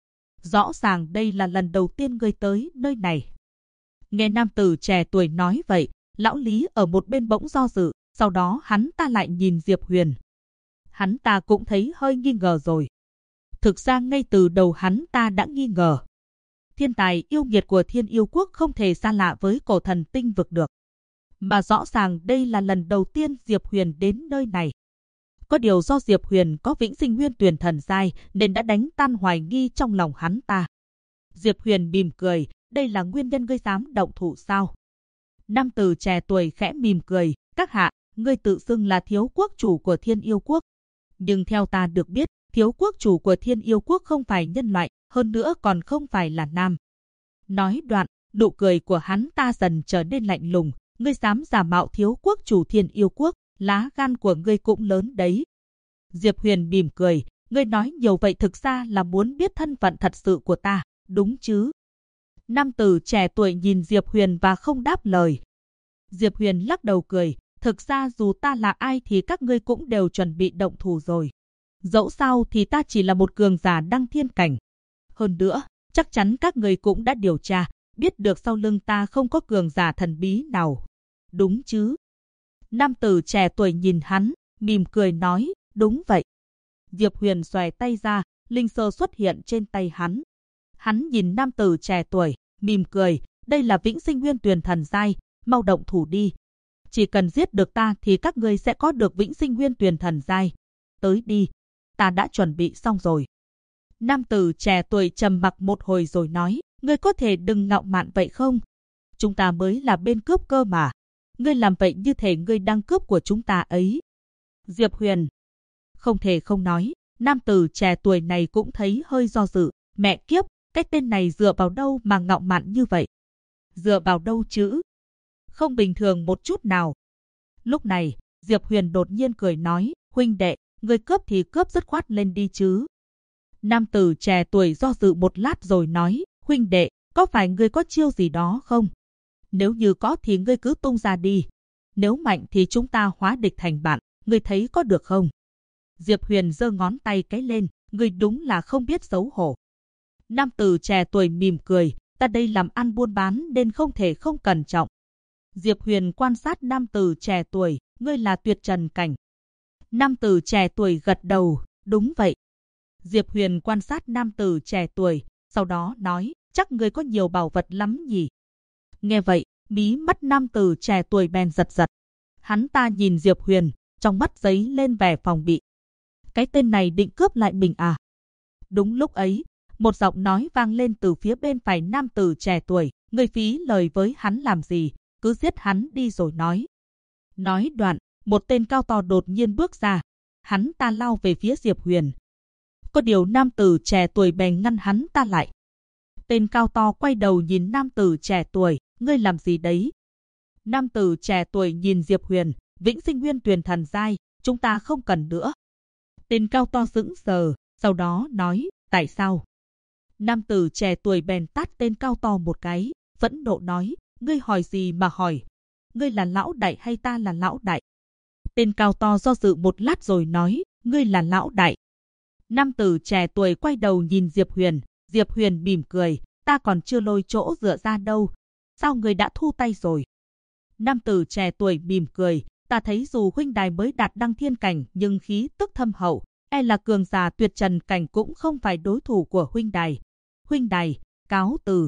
Rõ ràng đây là lần đầu tiên ngươi tới nơi này. Nghe nam tử trẻ tuổi nói vậy, lão Lý ở một bên bỗng do dự, sau đó hắn ta lại nhìn Diệp Huyền. Hắn ta cũng thấy hơi nghi ngờ rồi. Thực ra ngay từ đầu hắn ta đã nghi ngờ. Thiên tài yêu nghiệt của Thiên Yêu Quốc không thể xa lạ với cổ thần tinh vực được. Mà rõ ràng đây là lần đầu tiên Diệp Huyền đến nơi này. Có điều do Diệp Huyền có vĩnh sinh nguyên tuyển thần giai nên đã đánh tan hoài nghi trong lòng hắn ta. Diệp Huyền mỉm cười, đây là nguyên nhân ngươi dám động thủ sao? Nam tử trẻ tuổi khẽ mỉm cười, các hạ, ngươi tự xưng là thiếu quốc chủ của Thiên Yêu Quốc. Nhưng theo ta được biết, thiếu quốc chủ của Thiên Yêu Quốc không phải nhân loại, hơn nữa còn không phải là nam. Nói đoạn, nụ cười của hắn ta dần trở nên lạnh lùng, ngươi dám giả mạo thiếu quốc chủ Thiên Yêu Quốc, lá gan của ngươi cũng lớn đấy. Diệp Huyền mỉm cười, ngươi nói nhiều vậy thực ra là muốn biết thân phận thật sự của ta, đúng chứ? Nam tử trẻ tuổi nhìn Diệp Huyền và không đáp lời. Diệp Huyền lắc đầu cười, thực ra dù ta là ai thì các ngươi cũng đều chuẩn bị động thủ rồi. Dẫu sao thì ta chỉ là một cường giả đăng thiên cảnh. Hơn nữa, chắc chắn các ngươi cũng đã điều tra, biết được sau lưng ta không có cường giả thần bí nào. Đúng chứ? Nam tử trẻ tuổi nhìn hắn, mỉm cười nói, đúng vậy. Diệp Huyền xòe tay ra, linh sơ xuất hiện trên tay hắn. Hắn nhìn nam tử trẻ tuổi, mỉm cười, đây là vĩnh sinh nguyên tuyển thần giai, mau động thủ đi. Chỉ cần giết được ta thì các ngươi sẽ có được vĩnh sinh nguyên tuyển thần giai. Tới đi, ta đã chuẩn bị xong rồi. Nam tử trẻ tuổi trầm mặc một hồi rồi nói, ngươi có thể đừng ngạo mạn vậy không? Chúng ta mới là bên cướp cơ mà. Ngươi làm vậy như thể ngươi đang cướp của chúng ta ấy. Diệp Huyền không thể không nói, nam tử trẻ tuổi này cũng thấy hơi do dự. Mẹ kiếp, cái tên này dựa vào đâu mà ngạo mạn như vậy? Dựa vào đâu chứ? Không bình thường một chút nào. Lúc này, Diệp Huyền đột nhiên cười nói, huynh đệ, người cướp thì cướp dứt khoát lên đi chứ. Nam tử trẻ tuổi do dự một lát rồi nói, huynh đệ, có phải ngươi có chiêu gì đó không? Nếu như có thì ngươi cứ tung ra đi. Nếu mạnh thì chúng ta hóa địch thành bạn, ngươi thấy có được không? Diệp Huyền giơ ngón tay cái lên, ngươi đúng là không biết xấu hổ. Nam tử trẻ tuổi mỉm cười, ta đây làm ăn buôn bán nên không thể không cẩn trọng. Diệp Huyền quan sát nam tử trẻ tuổi, ngươi là tuyệt trần cảnh. Nam tử trẻ tuổi gật đầu, đúng vậy. Diệp Huyền quan sát nam tử trẻ tuổi, sau đó nói, chắc ngươi có nhiều bảo vật lắm nhỉ. Nghe vậy, mí mắt nam tử trẻ tuổi bèn giật giật. Hắn ta nhìn Diệp Huyền, trong mắt giấy lên vẻ phòng bị. Cái tên này định cướp lại mình à? Đúng lúc ấy, một giọng nói vang lên từ phía bên phải nam tử trẻ tuổi, ngươi phí lời với hắn làm gì, cứ giết hắn đi rồi nói. Nói đoạn, một tên cao to đột nhiên bước ra, hắn ta lao về phía Diệp Huyền. Có điều nam tử trẻ tuổi bèn ngăn hắn ta lại. Tên cao to quay đầu nhìn nam tử trẻ tuổi, ngươi làm gì đấy? Nam tử trẻ tuổi nhìn Diệp Huyền, vĩnh sinh nguyên tuyển thần giai, chúng ta không cần nữa. Tên cao to sững sờ, sau đó nói, tại sao? Nam tử trẻ tuổi bèn tát tên cao to một cái, phẫn nộ nói, ngươi hỏi gì mà hỏi? Ngươi là lão đại hay ta là lão đại? Tên cao to do dự một lát rồi nói, ngươi là lão đại. Nam tử trẻ tuổi quay đầu nhìn Diệp Huyền mỉm cười, ta còn chưa lôi chỗ dựa ra đâu. Sao ngươi đã thu tay rồi? Nam tử trẻ tuổi mỉm cười, ta thấy dù huynh đài mới đạt đăng thiên cảnh nhưng khí tức thâm hậu, e là cường giả tuyệt trần cảnh cũng không phải đối thủ của huynh đài. Huynh đài, cáo từ.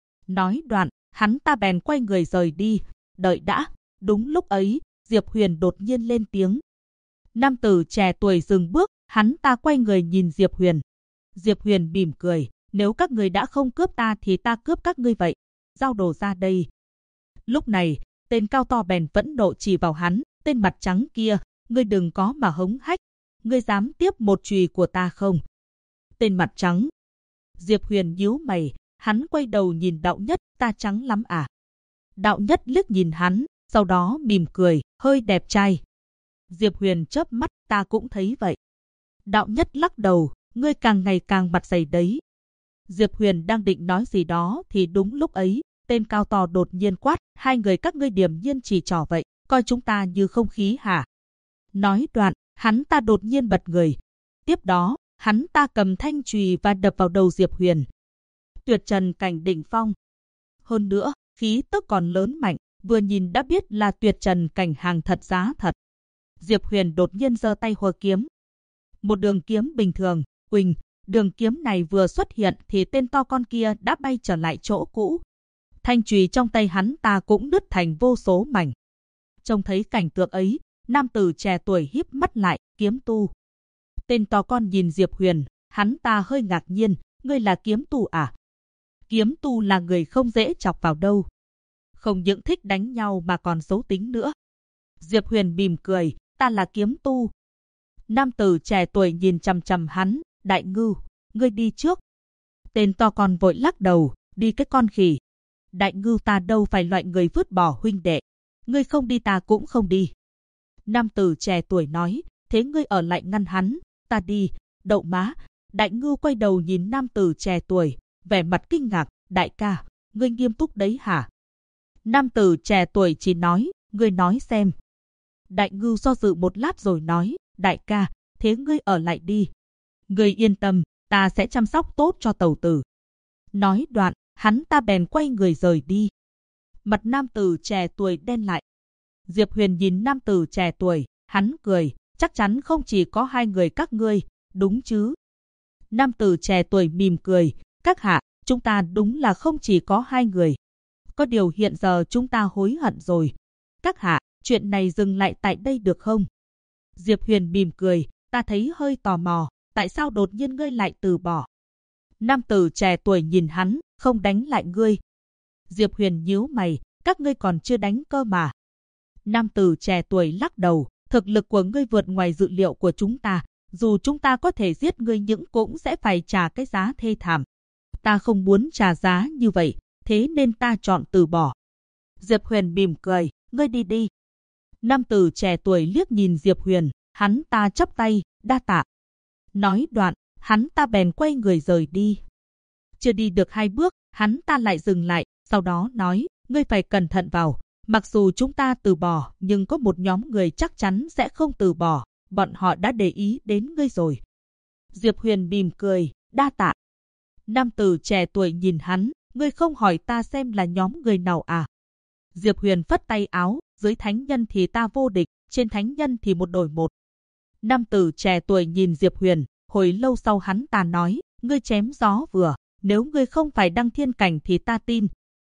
Nói đoạn, hắn ta bèn quay người rời đi. Đợi đã. Đúng lúc ấy, Diệp Huyền đột nhiên lên tiếng. Nam tử trẻ tuổi dừng bước, hắn ta quay người nhìn Diệp Huyền. Diệp Huyền mỉm cười, nếu các người đã không cướp ta thì ta cướp các ngươi vậy. Giao đồ ra đây. Lúc này, tên cao to bèn vẫn nộ chỉ vào hắn, tên mặt trắng kia, ngươi đừng có mà hống hách. Ngươi dám tiếp một chùy của ta không? Tên mặt trắng. Diệp Huyền nhíu mày, hắn quay đầu nhìn Đạo Nhất, ta trắng lắm à? Đạo Nhất liếc nhìn hắn, sau đó mỉm cười, hơi đẹp trai. Diệp Huyền chớp mắt, ta cũng thấy vậy. Đạo Nhất lắc đầu, ngươi càng ngày càng mặt dày đấy. Diệp Huyền đang định nói gì đó thì đúng lúc ấy, tên cao to đột nhiên quát, hai người các ngươi điềm nhiên chỉ trỏ vậy, coi chúng ta như không khí hả? Nói đoạn, hắn ta đột nhiên bật người. Tiếp đó, hắn ta cầm thanh chùy và đập vào đầu Diệp Huyền. tuyệt trần cảnh đỉnh phong. Hơn nữa, khí tức còn lớn mạnh, vừa nhìn đã biết là tuyệt trần cảnh hàng thật giá thật. Diệp Huyền đột nhiên giơ tay hùa kiếm. Một đường kiếm bình thường, huỳnh, đường kiếm này vừa xuất hiện thì tên to con kia đã bay trở lại chỗ cũ. Thanh chùy trong tay hắn ta cũng đứt thành vô số mảnh. Trông thấy cảnh tượng ấy, nam tử trẻ tuổi híp mắt lại, kiếm tu. Tên to con nhìn Diệp Huyền, hắn ta hơi ngạc nhiên, ngươi là kiếm tu à? Kiếm tu là người không dễ chọc vào đâu. Không những thích đánh nhau mà còn xấu tính nữa. Diệp Huyền mỉm cười, ta là kiếm tu. Nam tử trẻ tuổi nhìn chằm chằm hắn, Đại Ngưu, ngươi đi trước. Tên to con vội lắc đầu, đi cái con khỉ. Đại Ngưu ta đâu phải loại người vứt bỏ huynh đệ. Ngươi không đi ta cũng không đi. Nam tử trẻ tuổi nói, thế ngươi ở lại ngăn hắn, ta đi, đậu má. Đại Ngưu quay đầu nhìn nam tử trẻ tuổi, vẻ mặt kinh ngạc, đại ca, ngươi nghiêm túc đấy hả? Nam tử trẻ tuổi chỉ nói, ngươi nói xem. Đại Ngưu do dự một lát rồi nói, đại ca, thế ngươi ở lại đi. Ngươi yên tâm, ta sẽ chăm sóc tốt cho tẩu tử. Nói đoạn, hắn ta bèn quay người rời đi. Mặt nam tử trẻ tuổi đen lại. Diệp Huyền nhìn nam tử trẻ tuổi, hắn cười, chắc chắn không chỉ có hai người các ngươi, đúng chứ? Nam tử trẻ tuổi mỉm cười, các hạ, chúng ta đúng là không chỉ có hai người. Có điều hiện giờ chúng ta hối hận rồi. Các hạ, chuyện này dừng lại tại đây được không? Diệp Huyền mỉm cười, ta thấy hơi tò mò, tại sao đột nhiên ngươi lại từ bỏ? Nam tử trẻ tuổi nhìn hắn, không đánh lại ngươi. Diệp Huyền nhíu mày, các ngươi còn chưa đánh cơ mà. Nam tử trẻ tuổi lắc đầu, thực lực của ngươi vượt ngoài dự liệu của chúng ta, dù chúng ta có thể giết ngươi nhưng cũng sẽ phải trả cái giá thê thảm. Ta không muốn trả giá như vậy, thế nên ta chọn từ bỏ. Diệp Huyền mỉm cười, ngươi đi đi. Nam tử trẻ tuổi liếc nhìn Diệp Huyền, hắn ta chắp tay, đa tạ. Nói đoạn, hắn ta bèn quay người rời đi. Chưa đi được 2 bước, hắn ta lại dừng lại, sau đó nói, ngươi phải cẩn thận vào. Mặc dù chúng ta từ bỏ, nhưng có một nhóm người chắc chắn sẽ không từ bỏ. Bọn họ đã để ý đến ngươi rồi. Diệp Huyền mỉm cười, đa tạ. Nam tử trẻ tuổi nhìn hắn, ngươi không hỏi ta xem là nhóm người nào à? Diệp Huyền phất tay áo, dưới thánh nhân thì ta vô địch, trên thánh nhân thì một đổi một. Nam tử trẻ tuổi nhìn Diệp Huyền, hồi lâu sau hắn ta nói, ngươi chém gió vừa, nếu ngươi không phải đăng thiên cảnh thì ta tin.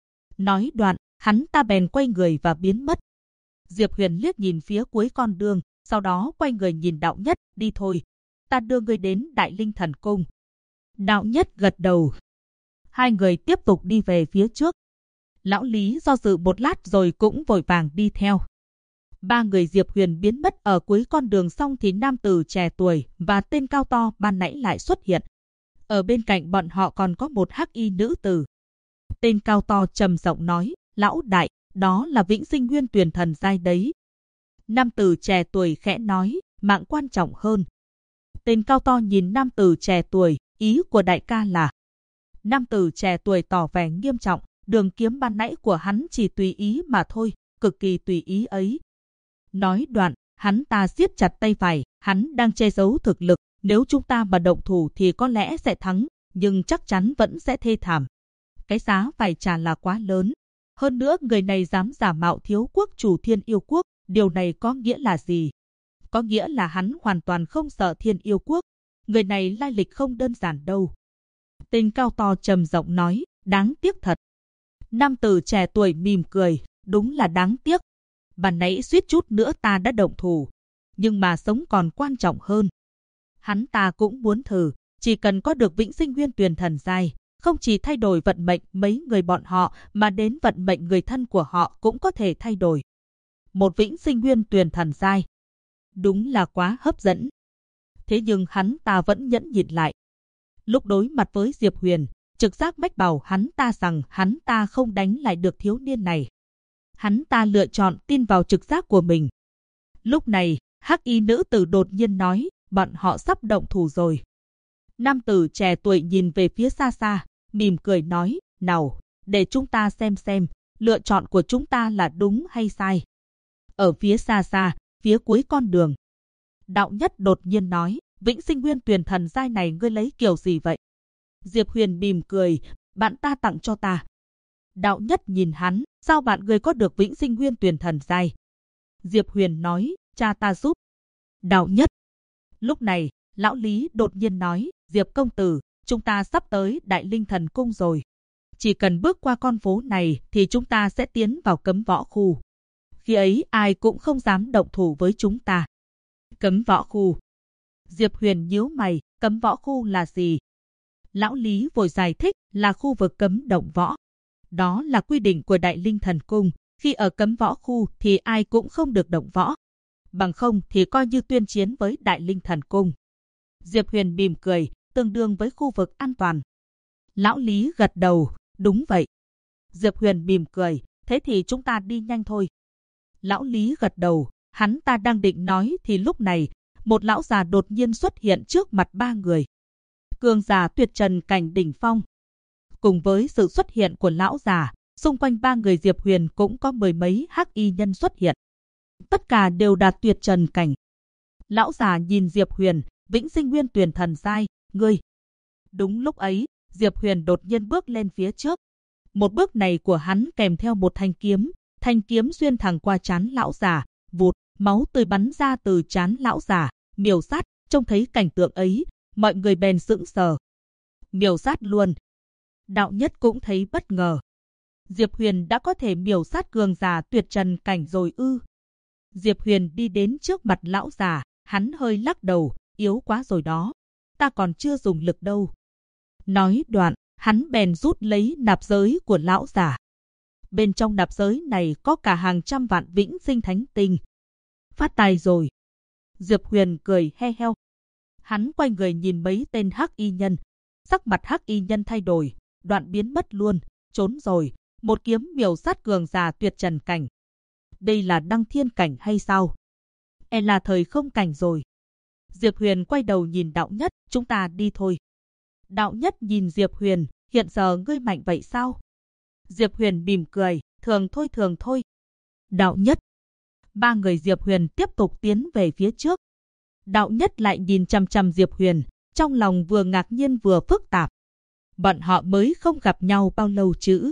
Nói đoạn, hắn ta bèn quay người và biến mất. Diệp Huyền liếc nhìn phía cuối con đường, sau đó quay người nhìn Đạo Nhất, đi thôi, ta đưa ngươi đến Đại Linh Thần Cung. Đạo Nhất gật đầu. Hai người tiếp tục đi về phía trước. Lão Lý do dự một lát rồi cũng vội vàng đi theo. 3 người Diệp Huyền biến mất ở cuối con đường xong thì nam tử trẻ tuổi và tên cao to ban nãy lại xuất hiện. Ở bên cạnh bọn họ còn có một hắc y nữ tử. Tên cao to trầm giọng nói, lão đại, đó là Vĩnh Sinh Nguyên Tuyền Thần giai đấy. Nam tử trẻ tuổi khẽ nói, mạng quan trọng hơn. Tên cao to nhìn nam tử trẻ tuổi, ý của đại ca là. Nam tử trẻ tuổi tỏ vẻ nghiêm trọng, đường kiếm ban nãy của hắn chỉ tùy ý mà thôi, cực kỳ tùy ý ấy. Nói đoạn, hắn ta siết chặt tay phải, hắn đang che giấu thực lực, nếu chúng ta mà động thủ thì có lẽ sẽ thắng, nhưng chắc chắn vẫn sẽ thê thảm. Cái giá phải trả là quá lớn. Hơn nữa người này dám giả mạo thiếu quốc chủ Thiên Yêu Quốc, điều này có nghĩa là gì? Có nghĩa là hắn hoàn toàn không sợ Thiên Yêu Quốc. Người này lai lịch không đơn giản đâu. Tên cao to trầm giọng nói, đáng tiếc thật. Nam tử trẻ tuổi mỉm cười, đúng là đáng tiếc. Ban nãy suýt chút nữa ta đã động thủ, nhưng mà sống còn quan trọng hơn. Hắn ta cũng muốn thử, chỉ cần có được Vĩnh Sinh Nguyên Tuyền Thần giai, không chỉ thay đổi vận mệnh mấy người bọn họ mà đến vận mệnh người thân của họ cũng có thể thay đổi. Một Vĩnh Sinh Nguyên Tuyền Thần giai, đúng là quá hấp dẫn. Thế nhưng hắn ta vẫn nhẫn nhịn lại. Lúc đối mặt với Diệp Huyền, trực giác mách bảo hắn ta rằng hắn ta không đánh lại được thiếu niên này. Hắn ta lựa chọn tin vào trực giác của mình. Lúc này, hắc y nữ tử đột nhiên nói, bọn họ sắp động thủ rồi. Nam tử trẻ tuổi nhìn về phía xa xa, mỉm cười nói, nào, để chúng ta xem, lựa chọn của chúng ta là đúng hay sai. Ở phía xa xa, phía cuối con đường. Đạo Nhất đột nhiên nói, Vĩnh Sinh Nguyên Tuyền Thần giai này ngươi lấy kiểu gì vậy? Diệp Huyền mỉm cười, bạn ta tặng cho ta. Đạo Nhất nhìn hắn, sao bạn người có được vĩnh sinh nguyên tuyền thần giai? Diệp Huyền nói, cha ta giúp. Đạo Nhất. Lúc này, lão Lý đột nhiên nói, Diệp công tử, chúng ta sắp tới Đại Linh Thần Cung rồi. Chỉ cần bước qua con phố này thì chúng ta sẽ tiến vào cấm võ khu. Khi ấy ai cũng không dám động thủ với chúng ta. Cấm võ khu. Diệp Huyền nhíu mày, cấm võ khu là gì? Lão Lý vội giải thích, là khu vực cấm động võ. Đó là quy định của Đại Linh Thần Cung, khi ở cấm võ khu thì ai cũng không được động võ. Bằng không thì coi như tuyên chiến với Đại Linh Thần Cung. Diệp Huyền mỉm cười, tương đương với khu vực an toàn. Lão Lý gật đầu, đúng vậy. Diệp Huyền mỉm cười, thế thì chúng ta đi nhanh thôi. Lão Lý gật đầu, hắn ta đang định nói thì lúc này, một lão già đột nhiên xuất hiện trước mặt ba người. Cường giả tuyệt trần cảnh đỉnh phong. Cùng với sự xuất hiện của lão già, xung quanh ba người Diệp Huyền cũng có mười mấy hắc y nhân xuất hiện. Tất cả đều đạt tuyệt trần cảnh. Lão già nhìn Diệp Huyền, vĩnh sinh nguyên tuyền thần giai, ngươi. Đúng lúc ấy, Diệp Huyền đột nhiên bước lên phía trước. Một bước này của hắn kèm theo một thanh kiếm xuyên thẳng qua trán lão già, vụt, máu tươi bắn ra từ trán lão già, miểu sát. Trông thấy cảnh tượng ấy, mọi người bèn sững sờ. Miểu sát luôn. Đạo Nhất cũng thấy bất ngờ. Diệp Huyền đã có thể miểu sát cường giả tuyệt trần cảnh rồi ư? Diệp Huyền đi đến trước mặt lão già, hắn hơi lắc đầu, yếu quá rồi đó. Ta còn chưa dùng lực đâu. Nói đoạn, hắn bèn rút lấy nạp giới của lão già. Bên trong nạp giới này có cả hàng trăm vạn vĩnh sinh thánh tinh. Phát tài rồi. Diệp Huyền cười he heo. Hắn quay người nhìn mấy tên hắc y nhân. Sắc mặt hắc y nhân thay đổi, đoạn biến mất luôn, trốn rồi. Một kiếm miểu sát cường giả tuyệt trần cảnh. Đây là đăng thiên cảnh hay sao? Là thời không cảnh rồi. Diệp Huyền quay đầu nhìn Đạo Nhất, chúng ta đi thôi. Đạo Nhất nhìn Diệp Huyền, hiện giờ ngươi mạnh vậy sao? Diệp Huyền mỉm cười, thường thôi. Đạo Nhất. Ba người Diệp Huyền tiếp tục tiến về phía trước. Đạo Nhất lại nhìn chằm chằm Diệp Huyền, trong lòng vừa ngạc nhiên vừa phức tạp. Bọn họ mới không gặp nhau bao lâu chứ.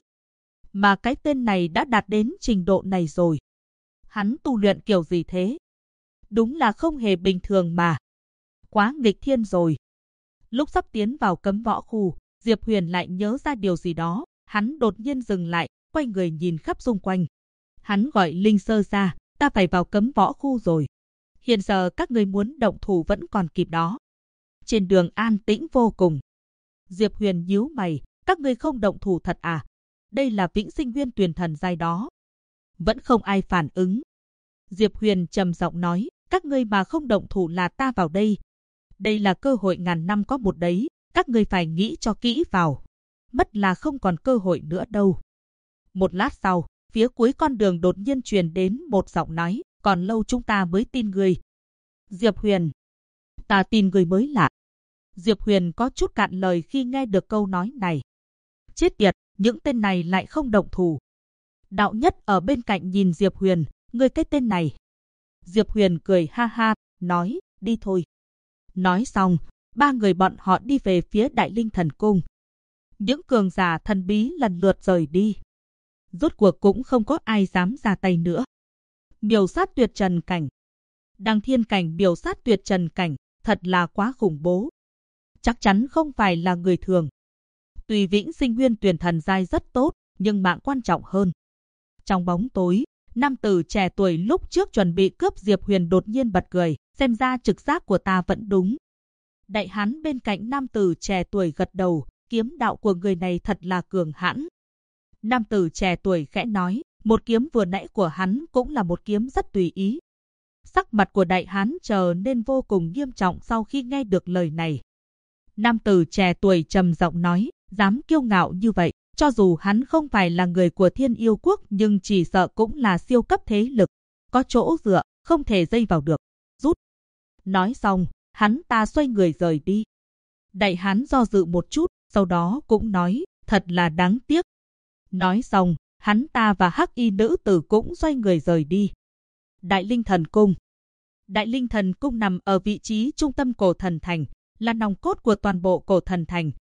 Mà cái tên này đã đạt đến trình độ này rồi. Hắn tu luyện kiểu gì thế? Đúng là không hề bình thường mà. Quá nghịch thiên rồi. Lúc sắp tiến vào cấm võ khu, Diệp Huyền lại nhớ ra điều gì đó. Hắn đột nhiên dừng lại, quay người nhìn khắp xung quanh. Hắn gọi Linh Sơ ra, ta phải vào cấm võ khu rồi. Hiện giờ các người muốn động thủ vẫn còn kịp đó. Trên đường an tĩnh vô cùng. Diệp Huyền nhíu mày, các ngươi không động thủ thật à? Đây là vĩnh sinh nguyên tuyền thần giai đó. Vẫn không ai phản ứng. Diệp Huyền trầm giọng nói, các ngươi mà không động thủ là ta vào đây. Đây là cơ hội ngàn năm có một đấy, các ngươi phải nghĩ cho kỹ vào. Mất là không còn cơ hội nữa đâu. Một lát sau, phía cuối con đường đột nhiên truyền đến một giọng nói, còn lâu chúng ta mới tin ngươi. Diệp Huyền, ta tin ngươi mới lạ. Diệp Huyền có chút cạn lời khi nghe được câu nói này. Chết tiệt, những tên này lại không động thủ. Đạo Nhất ở bên cạnh nhìn Diệp Huyền, ngươi cái tên này. Diệp Huyền cười ha ha, nói, đi thôi. Nói xong, ba người bọn họ đi về phía Đại Linh Thần Cung. Những cường giả thần bí lần lượt rời đi. Rốt cuộc cũng không có ai dám ra tay nữa. Miểu sát tuyệt trần cảnh. Đăng thiên cảnh miểu sát tuyệt trần cảnh, thật là quá khủng bố. Chắc chắn không phải là người thường. Tuy vĩnh sinh nguyên tuyền thần giai rất tốt, nhưng mạng quan trọng hơn. Trong bóng tối, nam tử trẻ tuổi lúc trước chuẩn bị cướp Diệp Huyền đột nhiên bật cười, xem ra trực giác của ta vẫn đúng. Đại hán bên cạnh nam tử trẻ tuổi gật đầu, kiếm đạo của người này thật là cường hãn. Nam tử trẻ tuổi khẽ nói, một kiếm vừa nãy của hắn cũng là một kiếm rất tùy ý. Sắc mặt của đại hán trở nên vô cùng nghiêm trọng sau khi nghe được lời này. Nam tử trẻ tuổi trầm giọng nói, dám kiêu ngạo như vậy, cho dù hắn không phải là người của Thiên Yêu Quốc nhưng chỉ sợ cũng là siêu cấp thế lực. Có chỗ dựa, không thể dây vào được. Rút. Nói xong, hắn ta xoay người rời đi. Đại hán do dự một chút, sau đó cũng nói, thật là đáng tiếc. Nói xong, hắn ta và hắc y nữ tử cũng xoay người rời đi. Đại Linh Thần Cung. Đại Linh Thần Cung nằm ở vị trí trung tâm cổ thần thành, là nòng cốt của toàn bộ cổ thần thành,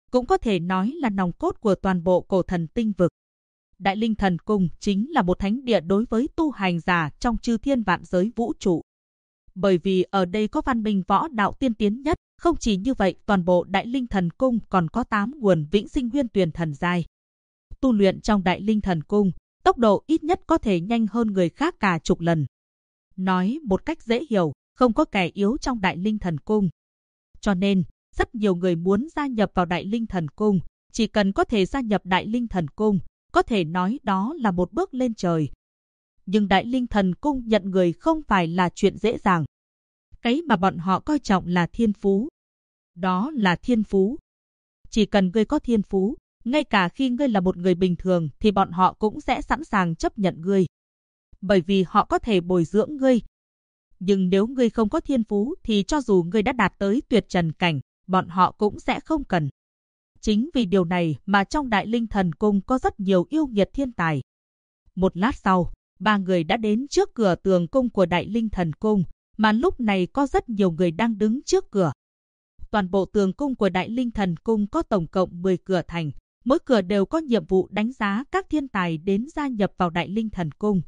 cũng có thể nói là nòng cốt của toàn bộ cổ thần tinh vực. Đại Linh Thần Cung chính là một thánh địa đối với tu hành giả trong chư thiên vạn giới vũ trụ. Bởi vì ở đây có văn minh võ đạo tiên tiến nhất, không chỉ như vậy, toàn bộ Đại Linh Thần Cung còn có 8 nguồn vĩnh sinh nguyên tuyền thần giai. Tu luyện trong Đại Linh Thần Cung, tốc độ ít nhất có thể nhanh hơn người khác cả chục lần. Nói một cách dễ hiểu, không có kẻ yếu trong Đại Linh Thần Cung. Cho nên, rất nhiều người muốn gia nhập vào Đại Linh Thần Cung, chỉ cần có thể gia nhập Đại Linh Thần Cung, có thể nói đó là một bước lên trời. Nhưng Đại Linh Thần Cung nhận người không phải là chuyện dễ dàng. Cái mà bọn họ coi trọng là thiên phú. Đó là thiên phú. Chỉ cần ngươi có thiên phú, ngay cả khi ngươi là một người bình thường thì bọn họ cũng sẽ sẵn sàng chấp nhận ngươi. Bởi vì họ có thể bồi dưỡng ngươi. Nhưng nếu ngươi không có thiên phú thì cho dù ngươi đã đạt tới tuyệt trần cảnh, bọn họ cũng sẽ không cần. Chính vì điều này mà trong Đại Linh Thần Cung có rất nhiều yêu nghiệt thiên tài. Một lát sau, 3 người đã đến trước cửa tường cung của Đại Linh Thần Cung, mà lúc này có rất nhiều người đang đứng trước cửa. Toàn bộ tường cung của Đại Linh Thần Cung có tổng cộng 10 cửa thành, mỗi cửa đều có nhiệm vụ đánh giá các thiên tài đến gia nhập vào Đại Linh Thần Cung.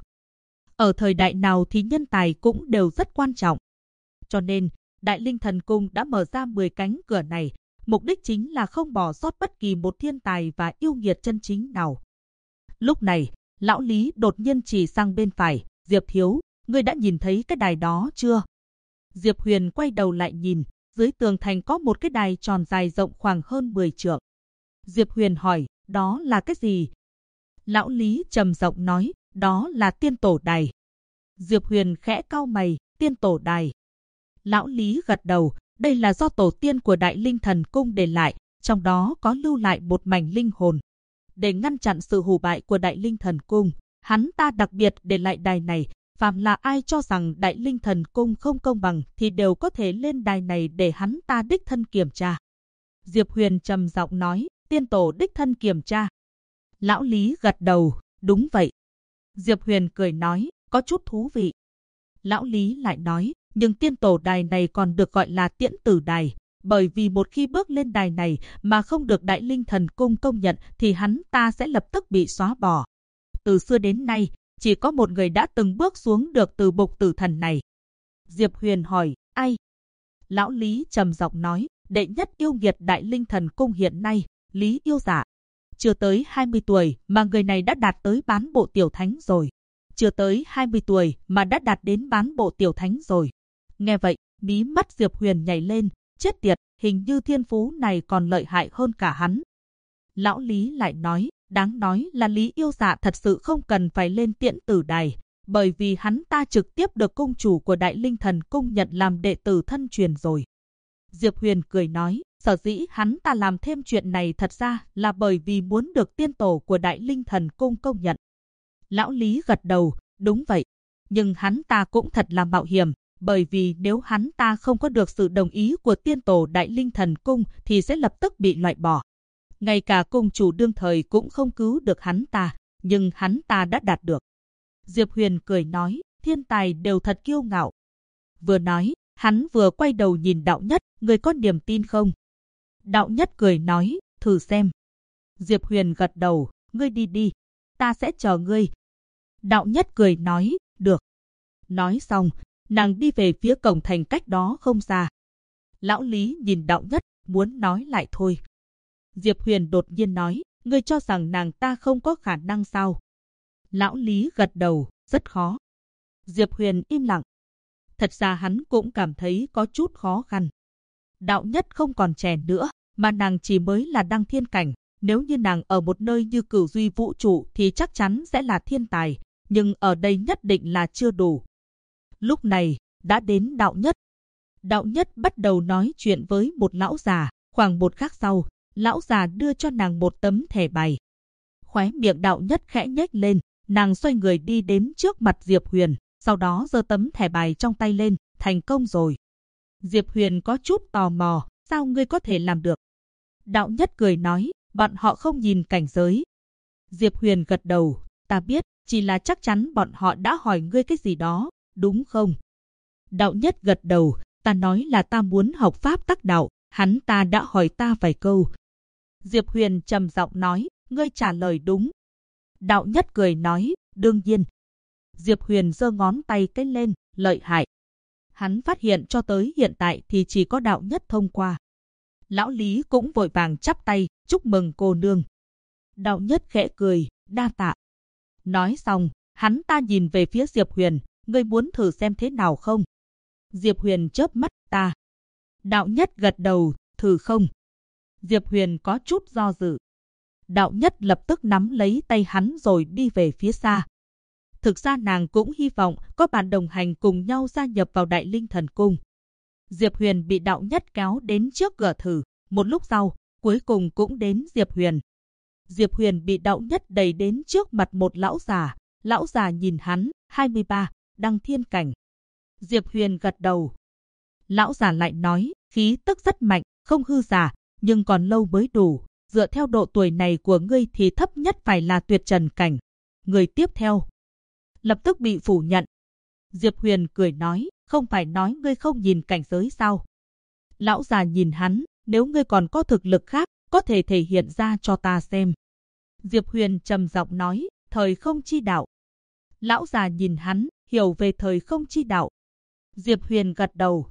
Ở thời đại nào thì nhân tài cũng đều rất quan trọng. Cho nên, Đại Linh Thần Cung đã mở ra 10 cánh cửa này, mục đích chính là không bỏ sót bất kỳ một thiên tài và yêu nghiệt chân chính nào. Lúc này, Lão Lý đột nhiên chỉ sang bên phải, Diệp Thiếu, ngươi đã nhìn thấy cái đài đó chưa? Diệp Huyền quay đầu lại nhìn, dưới tường thành có một cái đài tròn dài rộng khoảng hơn 10 trượng. Diệp Huyền hỏi, đó là cái gì? Lão Lý trầm giọng nói, đó là tiên tổ đài. Diệp Huyền khẽ cau mày, tiên tổ đài. Lão Lý gật đầu, đây là do tổ tiên của Đại Linh Thần Cung để lại, trong đó có lưu lại một mảnh linh hồn. Để ngăn chặn sự hủ bại của Đại Linh Thần Cung, hắn ta đặc biệt để lại đài này, phàm là ai cho rằng Đại Linh Thần Cung không công bằng thì đều có thể lên đài này để hắn ta đích thân kiểm tra. Diệp Huyền trầm giọng nói, tiên tổ đích thân kiểm tra. Lão Lý gật đầu, đúng vậy. Diệp Huyền cười nói, có chút thú vị. Lão Lý lại nói, nhưng tiên tổ đài này còn được gọi là tiễn tử đài, bởi vì một khi bước lên đài này mà không được Đại Linh Thần Cung công nhận thì hắn ta sẽ lập tức bị xóa bỏ. Từ xưa đến nay, chỉ có một người đã từng bước xuống được từ bục tử thần này. Diệp Huyền hỏi, ai? Lão Lý trầm giọng nói, đệ nhất yêu nghiệt Đại Linh Thần Cung hiện nay, Lý Yêu Dạ. Chưa tới 20 tuổi mà người này đã đạt tới bán bộ tiểu thánh rồi. Chưa tới 20 tuổi mà đã đạt đến bán bộ tiểu thánh rồi. Nghe vậy, mí mắt Diệp Huyền nhảy lên, chết tiệt, hình như thiên phú này còn lợi hại hơn cả hắn. Lão Lý lại nói, đáng nói là Lý Yêu Dạ thật sự không cần phải lên tiễn tử đài, bởi vì hắn ta trực tiếp được cung chủ của Đại Linh Thần Cung nhận làm đệ tử thân truyền rồi. Diệp Huyền cười nói, sở dĩ hắn ta làm thêm chuyện này thật ra là bởi vì muốn được tiên tổ của Đại Linh Thần Cung công nhận. Lão Lý gật đầu, đúng vậy, nhưng hắn ta cũng thật là mạo hiểm, bởi vì nếu hắn ta không có được sự đồng ý của tiên tổ Đại Linh Thần Cung thì sẽ lập tức bị loại bỏ. Ngay cả cung chủ đương thời cũng không cứu được hắn ta, nhưng hắn ta đã đạt được. Diệp Huyền cười nói, thiên tài đều thật kiêu ngạo. Vừa nói, hắn vừa quay đầu nhìn Đạo Nhất, người có niềm tin không? Đạo Nhất cười nói, thử xem. Diệp Huyền gật đầu, ngươi đi đi, ta sẽ chờ ngươi. Đạo Nhất cười nói, được. Nói xong, nàng đi về phía cổng thành cách đó không xa. Lão Lý nhìn Đạo Nhất, muốn nói lại thôi. Diệp Huyền đột nhiên nói, ngươi cho rằng nàng ta không có khả năng sao? Lão Lý gật đầu, rất khó. Diệp Huyền im lặng. Thật ra hắn cũng cảm thấy có chút khó khăn. Đạo Nhất không còn trẻ nữa, mà nàng chỉ mới là đăng thiên cảnh. Nếu như nàng ở một nơi như Cửu Duy Vũ Trụ thì chắc chắn sẽ là thiên tài, nhưng ở đây nhất định là chưa đủ. Lúc này, đã đến Đạo Nhất. Đạo Nhất bắt đầu nói chuyện với một lão già, khoảng một khắc sau, lão già đưa cho nàng một tấm thẻ bài. Khóe miệng Đạo Nhất khẽ nhếch lên, nàng xoay người đi đến trước mặt Diệp Huyền, sau đó giơ tấm thẻ bài trong tay lên, thành công rồi. Diệp Huyền có chút tò mò, sao ngươi có thể làm được? Đạo Nhất cười nói, bọn họ không nhìn cảnh giới. Diệp Huyền gật đầu, ta biết, chỉ là chắc chắn bọn họ đã hỏi ngươi cái gì đó, đúng không? Đạo Nhất gật đầu, ta nói là ta muốn học pháp tắc đạo, hắn ta đã hỏi ta vài câu. Diệp Huyền trầm giọng nói, ngươi trả lời đúng. Đạo Nhất cười nói, đương nhiên. Diệp Huyền giơ ngón tay cái lên, lợi hại. Hắn phát hiện cho tới hiện tại thì chỉ có Đạo Nhất thông qua. Lão Lý cũng vội vàng chắp tay, chúc mừng cô nương. Đạo Nhất khẽ cười, đa tạ. Nói xong, hắn ta nhìn về phía Diệp Huyền, ngươi muốn thử xem thế nào không? Diệp Huyền chớp mắt, ta. Đạo Nhất gật đầu, thử không? Diệp Huyền có chút do dự. Đạo Nhất lập tức nắm lấy tay hắn rồi đi về phía xa. Thực ra nàng cũng hy vọng có bạn đồng hành cùng nhau gia nhập vào Đại Linh Thần Cung. Diệp Huyền bị Đạo Nhất kéo đến trước cửa thử, một lúc sau, cuối cùng cũng đến Diệp Huyền. Diệp Huyền bị Đạo Nhất đẩy đến trước mặt một lão già nhìn hắn, 23, đăng thiên cảnh. Diệp Huyền gật đầu. Lão già lại nói, khí tức rất mạnh, không hư giả, nhưng còn lâu mới đủ, dựa theo độ tuổi này của ngươi thì thấp nhất phải là tuyệt trần cảnh. Người tiếp theo lập tức bị phủ nhận. Diệp Huyền cười nói, không phải nói ngươi không nhìn cảnh giới sao? Lão già nhìn hắn, nếu ngươi còn có thực lực khác, có thể thể hiện ra cho ta xem. Diệp Huyền trầm giọng nói, thời không chi đạo. Lão già nhìn hắn, hiểu về thời không chi đạo. Diệp Huyền gật đầu.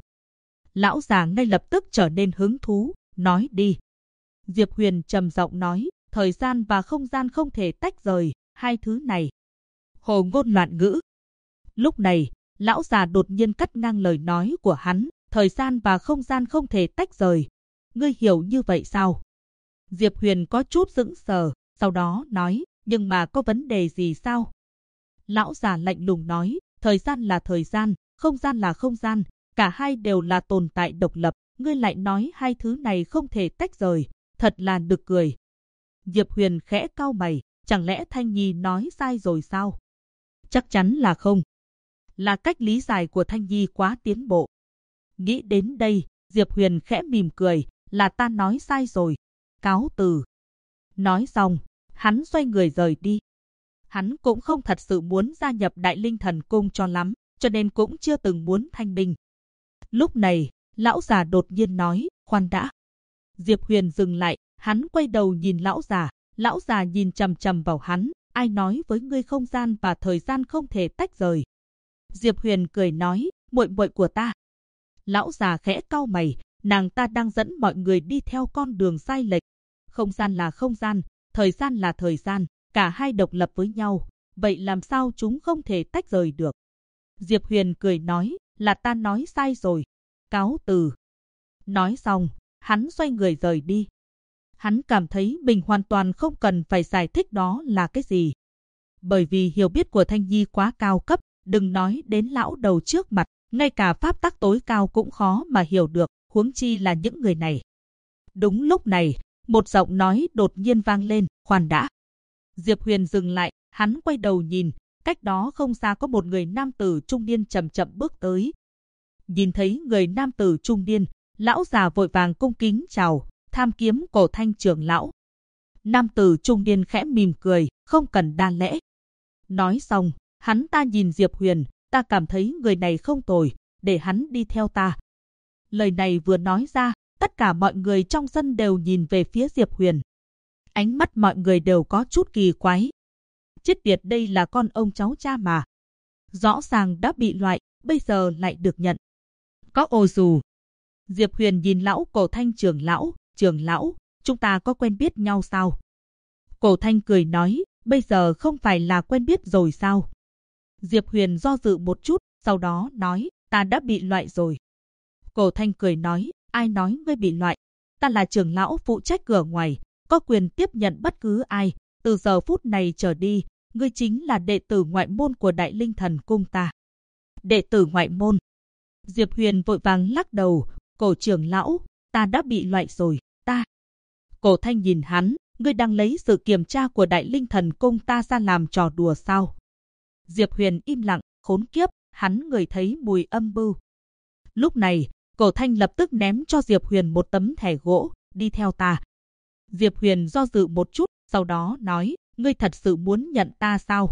Lão già ngay lập tức trở nên hứng thú, nói đi. Diệp Huyền trầm giọng nói, thời gian và không gian không thể tách rời, hai thứ này. Hồ ngôn loạn ngữ. Lúc này, lão già đột nhiên cắt ngang lời nói của hắn, thời gian và không gian không thể tách rời. Ngươi hiểu như vậy sao? Diệp Huyền có chút sững sờ, sau đó nói, nhưng mà có vấn đề gì sao? Lão già lạnh lùng nói, thời gian là thời gian, không gian là không gian, cả hai đều là tồn tại độc lập, ngươi lại nói hai thứ này không thể tách rời, thật là nực cười. Diệp Huyền khẽ cau mày, chẳng lẽ Thanh Nhi nói sai rồi sao? Chắc chắn là không. Là cách lý giải của Thanh Nhi quá tiến bộ. Nghĩ đến đây, Diệp Huyền khẽ mỉm cười, là ta nói sai rồi. Cáo từ. Nói xong, hắn xoay người rời đi. Hắn cũng không thật sự muốn gia nhập Đại Linh Thần Cung cho lắm, cho nên cũng chưa từng muốn thanh minh. Lúc này, lão già đột nhiên nói, khoan đã. Diệp Huyền dừng lại, hắn quay đầu nhìn lão già nhìn chằm chằm vào hắn, ai nói với ngươi không gian và thời gian không thể tách rời. Diệp Huyền cười nói, muội muội của ta. Lão già khẽ cau mày, nàng ta đang dẫn mọi người đi theo con đường sai lệch. Không gian là không gian, thời gian là thời gian, cả hai độc lập với nhau, vậy làm sao chúng không thể tách rời được? Diệp Huyền cười nói, là ta nói sai rồi. Cáo từ. Nói xong, hắn xoay người rời đi. Hắn cảm thấy mình hoàn toàn không cần phải giải thích đó là cái gì. Bởi vì hiểu biết của Thanh Nhi quá cao cấp, đừng nói đến lão đầu trước mặt, ngay cả pháp tắc tối cao cũng khó mà hiểu được, huống chi là những người này. Đúng lúc này, một giọng nói đột nhiên vang lên, khoan đã. Diệp Huyền dừng lại, hắn quay đầu nhìn, cách đó không xa có một người nam tử trung niên chậm chậm bước tới. Nhìn thấy người nam tử trung niên, lão già vội vàng cung kính chào, tham kiếm Cổ Thanh trưởng lão. Nam tử trung niên khẽ mỉm cười, không cần đa lễ. Nói xong, hắn ta nhìn Diệp Huyền, ta cảm thấy người này không tồi, để hắn đi theo ta. Lời này vừa nói ra, tất cả mọi người trong sân đều nhìn về phía Diệp Huyền. Ánh mắt mọi người đều có chút kỳ quái. Chết tiệt, đây là con ông cháu cha mà. Rõ ràng đã bị loại, bây giờ lại được nhận. Có ô dù. Diệp Huyền nhìn lão Cổ Thanh trưởng lão, chúng ta có quen biết nhau sao? Cổ Thanh cười nói, bây giờ không phải là quen biết rồi sao? Diệp Huyền do dự một chút, sau đó nói, ta đã bị loại rồi. Cổ Thanh cười nói, ai nói ngươi bị loại? Ta là trưởng lão phụ trách cửa ngoài, có quyền tiếp nhận bất cứ ai. Từ giờ phút này trở đi, ngươi chính là đệ tử ngoại môn của Đại Linh Thần Cung ta. Đệ tử ngoại môn. Diệp Huyền vội vàng lắc đầu, Cổ trưởng lão, ta đã bị loại rồi, ta. Cổ Thanh nhìn hắn, ngươi đang lấy sự kiểm tra của Đại Linh Thần Cung ta ra làm trò đùa sao? Diệp Huyền im lặng, khốn kiếp, hắn ngửi thấy mùi âm mưu. Lúc này, Cổ Thanh lập tức ném cho Diệp Huyền một tấm thẻ gỗ, đi theo ta. Diệp Huyền do dự một chút, sau đó nói, ngươi thật sự muốn nhận ta sao?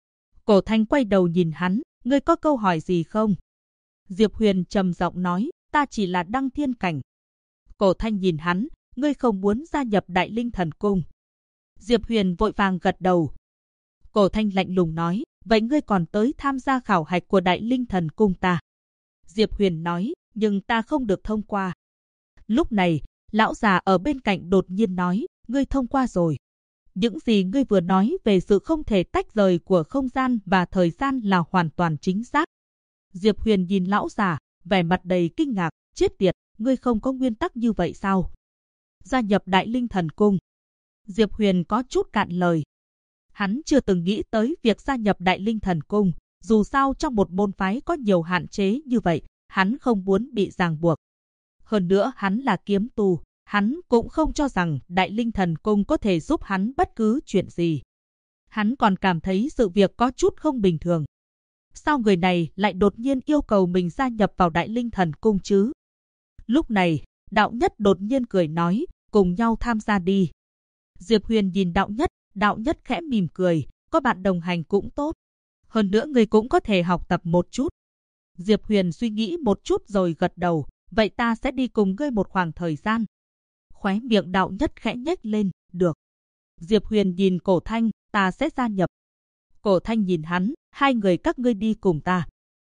Cổ Thanh quay đầu nhìn hắn, ngươi có câu hỏi gì không? Diệp Huyền trầm giọng nói, ta chỉ là đăng thiên cảnh. Cổ Thanh nhìn hắn, ngươi không muốn gia nhập Đại Linh Thần Cung. Diệp Huyền vội vàng gật đầu. Cổ Thanh lạnh lùng nói, vậy ngươi còn tới tham gia khảo hạch của Đại Linh Thần Cung ta? Diệp Huyền nói, nhưng ta không được thông qua. Lúc này, lão già ở bên cạnh đột nhiên nói, ngươi thông qua rồi. Những gì ngươi vừa nói về sự không thể tách rời của không gian và thời gian là hoàn toàn chính xác. Diệp Huyền nhìn lão già, vẻ mặt đầy kinh ngạc, chết tiệt, ngươi không có nguyên tắc như vậy sao? Gia nhập Đại Linh Thần Cung. Diệp Huyền có chút cạn lời. Hắn chưa từng nghĩ tới việc gia nhập Đại Linh Thần Cung, dù sao trong một môn phái có nhiều hạn chế như vậy, hắn không muốn bị ràng buộc. Hơn nữa hắn là kiếm tu, hắn cũng không cho rằng Đại Linh Thần Cung có thể giúp hắn bất cứ chuyện gì. Hắn còn cảm thấy sự việc có chút không bình thường. Sao người này lại đột nhiên yêu cầu mình gia nhập vào Đại Linh Thần Cung chứ? Lúc này, Đạo Nhất đột nhiên cười nói, cùng nhau tham gia đi. Diệp Huyền nhìn Đạo Nhất khẽ mỉm cười, có bạn đồng hành cũng tốt. Hơn nữa người cũng có thể học tập một chút. Diệp Huyền suy nghĩ một chút rồi gật đầu, vậy ta sẽ đi cùng ngươi một khoảng thời gian. Khóe miệng Đạo Nhất khẽ nhếch lên, được. Diệp Huyền nhìn Cổ Thanh, ta sẽ gia nhập. Cổ Thanh nhìn hắn, hai người các ngươi đi cùng ta.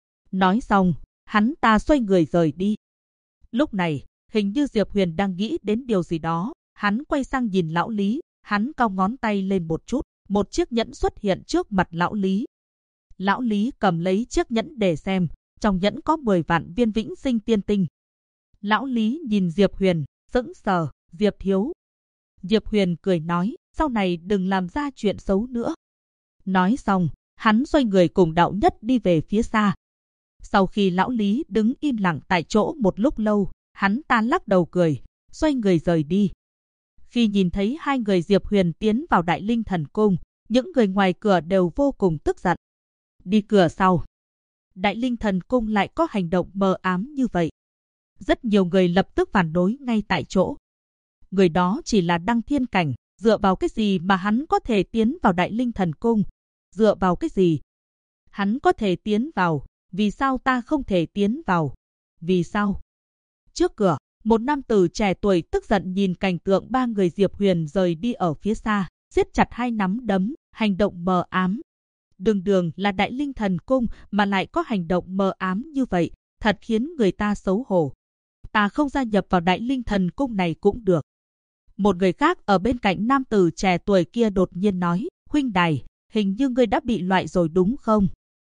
Nói xong, hắn ta xoay người rời đi. Lúc này, hình như Diệp Huyền đang nghĩ đến điều gì đó, hắn quay sang nhìn Lão Lý, hắn cong ngón tay lên một chút, một chiếc nhẫn xuất hiện trước mặt Lão Lý. Lão Lý cầm lấy chiếc nhẫn để xem, trong nhẫn có 10 vạn viên vĩnh sinh tiên tinh. Lão Lý nhìn Diệp Huyền, sững sờ, Diệp thiếu. Diệp Huyền cười nói, sau này đừng làm ra chuyện xấu nữa. Nói xong, hắn xoay người cùng Đạo Nhất đi về phía xa. Sau khi Lão Lý đứng im lặng tại chỗ một lúc lâu, hắn ta lắc đầu cười, xoay người rời đi. Khi nhìn thấy hai người Diệp Huyền tiến vào Đại Linh Thần Cung, những người ngoài cửa đều vô cùng tức giận. Đi cửa sau, Đại Linh Thần Cung lại có hành động mờ ám như vậy. Rất nhiều người lập tức phản đối ngay tại chỗ. Người đó chỉ là Đăng Thiên Cảnh, dựa vào cái gì mà hắn có thể tiến vào Đại Linh Thần Cung? Dựa vào cái gì? Hắn có thể tiến vào, vì sao ta không thể tiến vào? Vì sao? Trước cửa, một nam tử trẻ tuổi tức giận nhìn cảnh tượng ba người Diệp Huyền rời đi ở phía xa, siết chặt hai nắm đấm, hành động mờ ám. Đường là Đại Linh Thần Cung mà lại có hành động mờ ám như vậy, thật khiến người ta xấu hổ. Ta không gia nhập vào Đại Linh Thần Cung này cũng được. Một người khác ở bên cạnh nam tử trẻ tuổi kia đột nhiên nói, huynh đài, hình như ngươi đã bị loại rồi đúng không?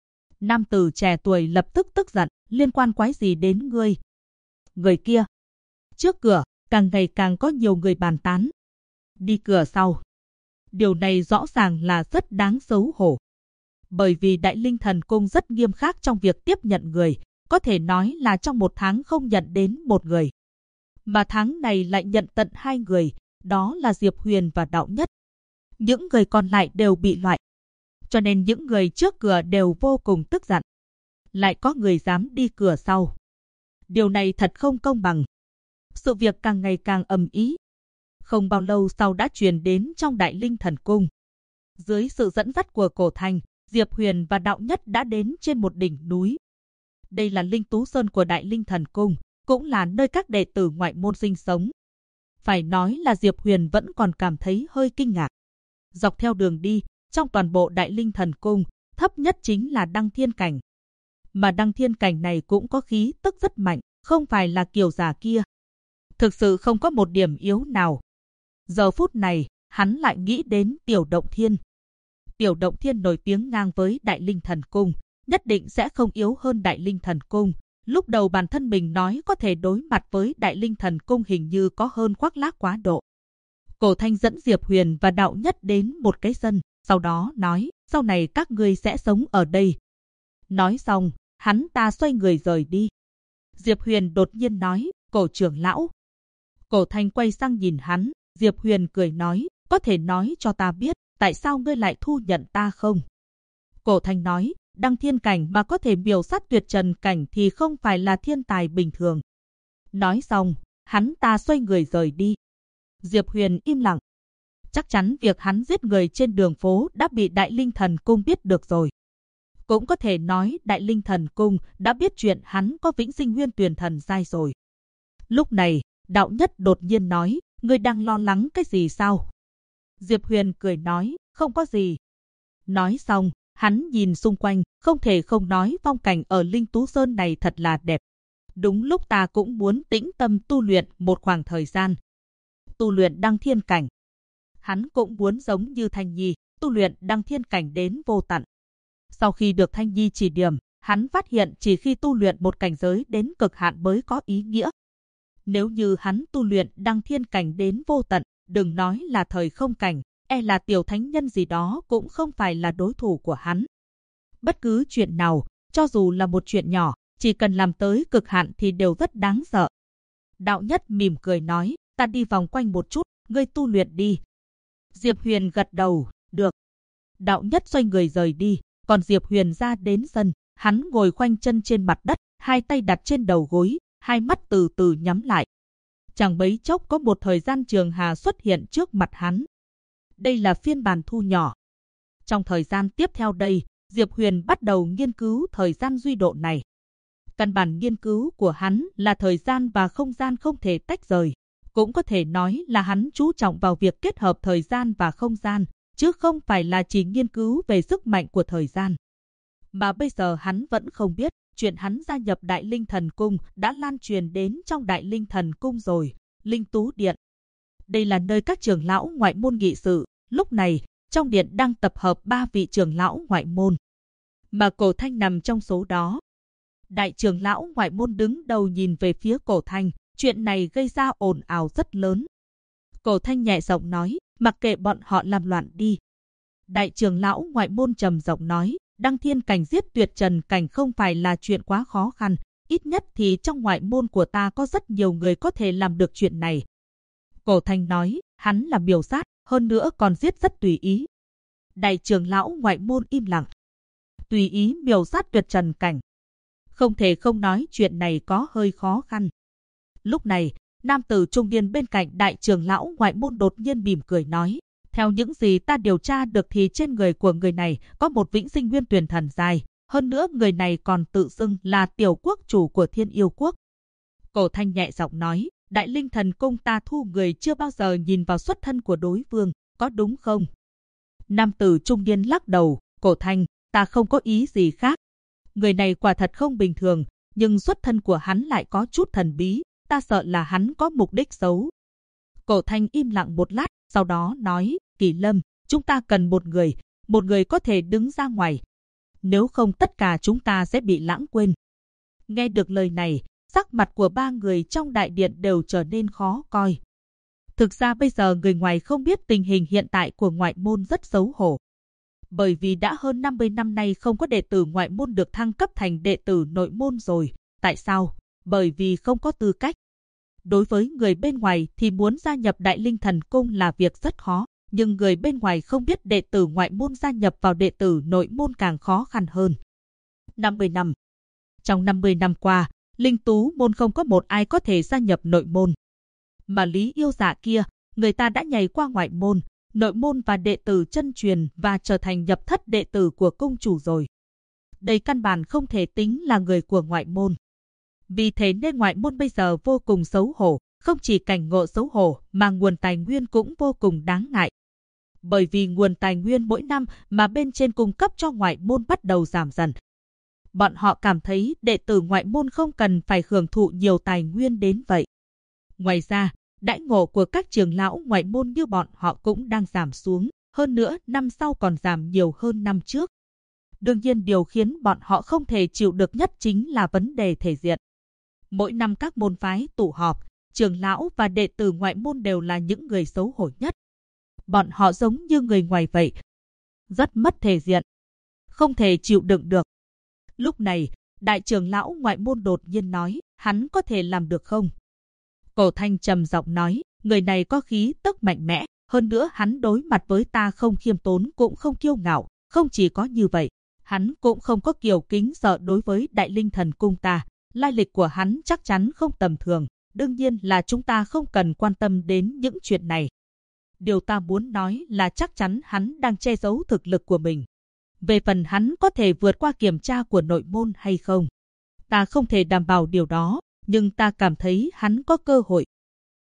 Nam tử trẻ tuổi lập tức tức giận, liên quan quái gì đến ngươi? Người kia. Trước cửa, càng ngày càng có nhiều người bàn tán. Đi cửa sau. Điều này rõ ràng là rất đáng xấu hổ. Bởi vì Đại Linh Thần Cung rất nghiêm khắc trong việc tiếp nhận người, có thể nói là trong một tháng không nhận đến một người. Mà tháng này lại nhận tận 2 người, đó là Diệp Huyền và Đạo Nhất. Những người còn lại đều bị loại. Cho nên những người trước cửa đều vô cùng tức giận. Lại có người dám đi cửa sau. Điều này thật không công bằng. Sự việc càng ngày càng ầm ĩ. Không bao lâu sau đã truyền đến trong Đại Linh Thần Cung. Dưới sự dẫn dắt của Cổ Thanh, Diệp Huyền và Đạo Nhất đã đến trên một đỉnh núi. Đây là Linh Tú Sơn của Đại Linh Thần Cung, cũng là nơi các đệ tử ngoại môn sinh sống. Phải nói là Diệp Huyền vẫn còn cảm thấy hơi kinh ngạc. Dọc theo đường đi, trong toàn bộ Đại Linh Thần Cung, thấp nhất chính là Đăng Thiên Cảnh. Mà Đăng Thiên Cảnh này cũng có khí tức rất mạnh, không phải là kiểu già kia. Thực sự không có một điểm yếu nào. Giờ phút này, hắn lại nghĩ đến Tiểu Động Thiên. Tiểu Động Thiên nổi tiếng ngang với Đại Linh Thần Cung, nhất định sẽ không yếu hơn Đại Linh Thần Cung. Lúc đầu bản thân mình nói có thể đối mặt với Đại Linh Thần Cung hình như có hơn khoác lác quá độ. Cổ Thanh dẫn Diệp Huyền và Đạo Nhất đến một cái sân, sau đó nói, sau này các ngươi sẽ sống ở đây. Nói xong, hắn ta xoay người rời đi. Diệp Huyền đột nhiên nói, Cổ trưởng lão. Cổ Thanh quay sang nhìn hắn, Diệp Huyền cười nói, có thể nói cho ta biết, tại sao ngươi lại thu nhận ta không? Cổ Thanh nói, Đăng Thiên Cảnh mà có thể miểu sát Tuyệt Trần Cảnh thì không phải là thiên tài bình thường. Nói xong, hắn ta xoay người rời đi. Diệp Huyền im lặng. Chắc chắn việc hắn giết người trên đường phố đã bị Đại Linh Thần Cung biết được rồi. Cũng có thể nói Đại Linh Thần Cung đã biết chuyện hắn có vĩnh sinh nguyên tuyền thần giai rồi. Lúc này, Đạo Nhất đột nhiên nói, ngươi đang lo lắng cái gì sao? Diệp Huyền cười nói, không có gì. Nói xong, hắn nhìn xung quanh, không thể không nói phong cảnh ở Linh Tú Sơn này thật là đẹp. Đúng lúc ta cũng muốn tĩnh tâm tu luyện một khoảng thời gian. Tu luyện đăng thiên cảnh. Hắn cũng muốn giống như Thanh Nhi, tu luyện đăng thiên cảnh đến vô tận. Sau khi được Thanh Nhi chỉ điểm, hắn phát hiện chỉ khi tu luyện một cảnh giới đến cực hạn mới có ý nghĩa. Nếu như hắn tu luyện đăng thiên cảnh đến vô tận, đừng nói là thời không cảnh, là tiểu thánh nhân gì đó cũng không phải là đối thủ của hắn. Bất cứ chuyện nào, cho dù là một chuyện nhỏ, chỉ cần làm tới cực hạn thì đều rất đáng sợ. Đạo Nhất mỉm cười nói, ta đi vòng quanh một chút, ngươi tu luyện đi. Diệp Huyền gật đầu, được. Đạo Nhất xoay người rời đi, còn Diệp Huyền ra đến sân, hắn ngồi khoanh chân trên mặt đất, hai tay đặt trên đầu gối, hai mắt từ từ nhắm lại. Chẳng mấy chốc có một thời gian trường hà xuất hiện trước mặt hắn. Đây là phiên bản thu nhỏ. Trong thời gian tiếp theo đây, Diệp Huyền bắt đầu nghiên cứu thời gian duy độ này. Căn bản nghiên cứu của hắn là thời gian và không gian không thể tách rời. Cũng có thể nói là hắn chú trọng vào việc kết hợp thời gian và không gian, chứ không phải là chỉ nghiên cứu về sức mạnh của thời gian. Mà bây giờ hắn vẫn không biết, chuyện hắn gia nhập Đại Linh Thần Cung đã lan truyền đến trong Đại Linh Thần Cung rồi, Linh Tú Điện. Đây là nơi các trưởng lão ngoại môn nghị sự, lúc này, trong điện đang tập hợp 3 vị trưởng lão ngoại môn. Mà Cổ Thanh nằm trong số đó. Đại trưởng lão ngoại môn đứng đầu nhìn về phía Cổ Thanh, chuyện này gây ra ồn ào rất lớn. Cổ Thanh nhẹ giọng nói, mặc kệ bọn họ làm loạn đi. Đại trưởng lão ngoại môn trầm giọng nói, đăng thiên cảnh giết tuyệt trần cảnh không phải là chuyện quá khó khăn, ít nhất thì trong ngoại môn của ta có rất nhiều người có thể làm được chuyện này. Cổ Thanh nói, hắn là miểu sát, hơn nữa còn giết rất tùy ý. Đại trưởng lão ngoại môn im lặng. Tùy ý miểu sát tuyệt trần cảnh. Không thể không nói chuyện này có hơi khó khăn. Lúc này, nam tử trung niên bên cạnh đại trưởng lão ngoại môn đột nhiên mỉm cười nói, theo những gì ta điều tra được thì trên người của người này có một vĩnh sinh nguyên tuyền thần dài, hơn nữa người này còn tự xưng là tiểu quốc chủ của Thiên Yêu Quốc. Cổ Thanh nhẹ giọng nói, Đại Linh Thần Cung ta thu người chưa bao giờ nhìn vào xuất thân của đối phương, có đúng không? Nam tử trung niên lắc đầu, Cổ Thanh, ta không có ý gì khác. Người này quả thật không bình thường, nhưng xuất thân của hắn lại có chút thần bí, ta sợ là hắn có mục đích xấu. Cổ Thanh im lặng một lát, sau đó nói, Kỳ Lâm, chúng ta cần một người có thể đứng ra ngoài. Nếu không tất cả chúng ta sẽ bị lãng quên. Nghe được lời này, sắc mặt của 3 người trong đại điện đều trở nên khó coi. Thực ra bây giờ người ngoài không biết tình hình hiện tại của ngoại môn rất xấu hổ. Bởi vì đã hơn 50 năm nay không có đệ tử ngoại môn được thăng cấp thành đệ tử nội môn rồi. Tại sao? Bởi vì không có tư cách. Đối với người bên ngoài thì muốn gia nhập Đại Linh Thần Cung là việc rất khó. Nhưng người bên ngoài không biết đệ tử ngoại môn gia nhập vào đệ tử nội môn càng khó khăn hơn. 50 năm. Trong 50 năm qua, Linh Tú môn không có một ai có thể gia nhập nội môn. Mà Lý Yêu Dạ kia, người ta đã nhảy qua ngoại môn, nội môn và đệ tử chân truyền và trở thành nhập thất đệ tử của cung chủ rồi. Đây căn bản không thể tính là người của ngoại môn. Vì thế nên ngoại môn bây giờ vô cùng xấu hổ, không chỉ cảnh ngộ xấu hổ mà nguồn tài nguyên cũng vô cùng đáng ngại. Bởi vì nguồn tài nguyên mỗi năm mà bên trên cung cấp cho ngoại môn bắt đầu giảm dần. Bọn họ cảm thấy đệ tử ngoại môn không cần phải hưởng thụ nhiều tài nguyên đến vậy. Ngoài ra, đãi ngộ của các trưởng lão ngoại môn như bọn họ cũng đang giảm xuống, hơn nữa năm sau còn giảm nhiều hơn năm trước. Đương nhiên điều khiến bọn họ không thể chịu được nhất chính là vấn đề thể diện. Mỗi năm các môn phái tụ họp, trưởng lão và đệ tử ngoại môn đều là những người xấu hổ nhất. Bọn họ giống như người ngoài vậy. Rất mất thể diện. Không thể chịu đựng được. Lúc này, đại trưởng lão ngoại môn đột nhiên nói, hắn có thể làm được không? Cổ Thanh trầm giọng nói, người này có khí tức mạnh mẽ, hơn nữa hắn đối mặt với ta không khiêm tốn cũng không kiêu ngạo, không chỉ có như vậy, hắn cũng không có kiêu kính sợ đối với Đại Linh Thần Cung ta, lai lịch của hắn chắc chắn không tầm thường, đương nhiên là chúng ta không cần quan tâm đến những chuyện này. Điều ta muốn nói là chắc chắn hắn đang che giấu thực lực của mình. Về phần hắn có thể vượt qua kiểm tra của nội môn hay không, ta không thể đảm bảo điều đó, nhưng ta cảm thấy hắn có cơ hội.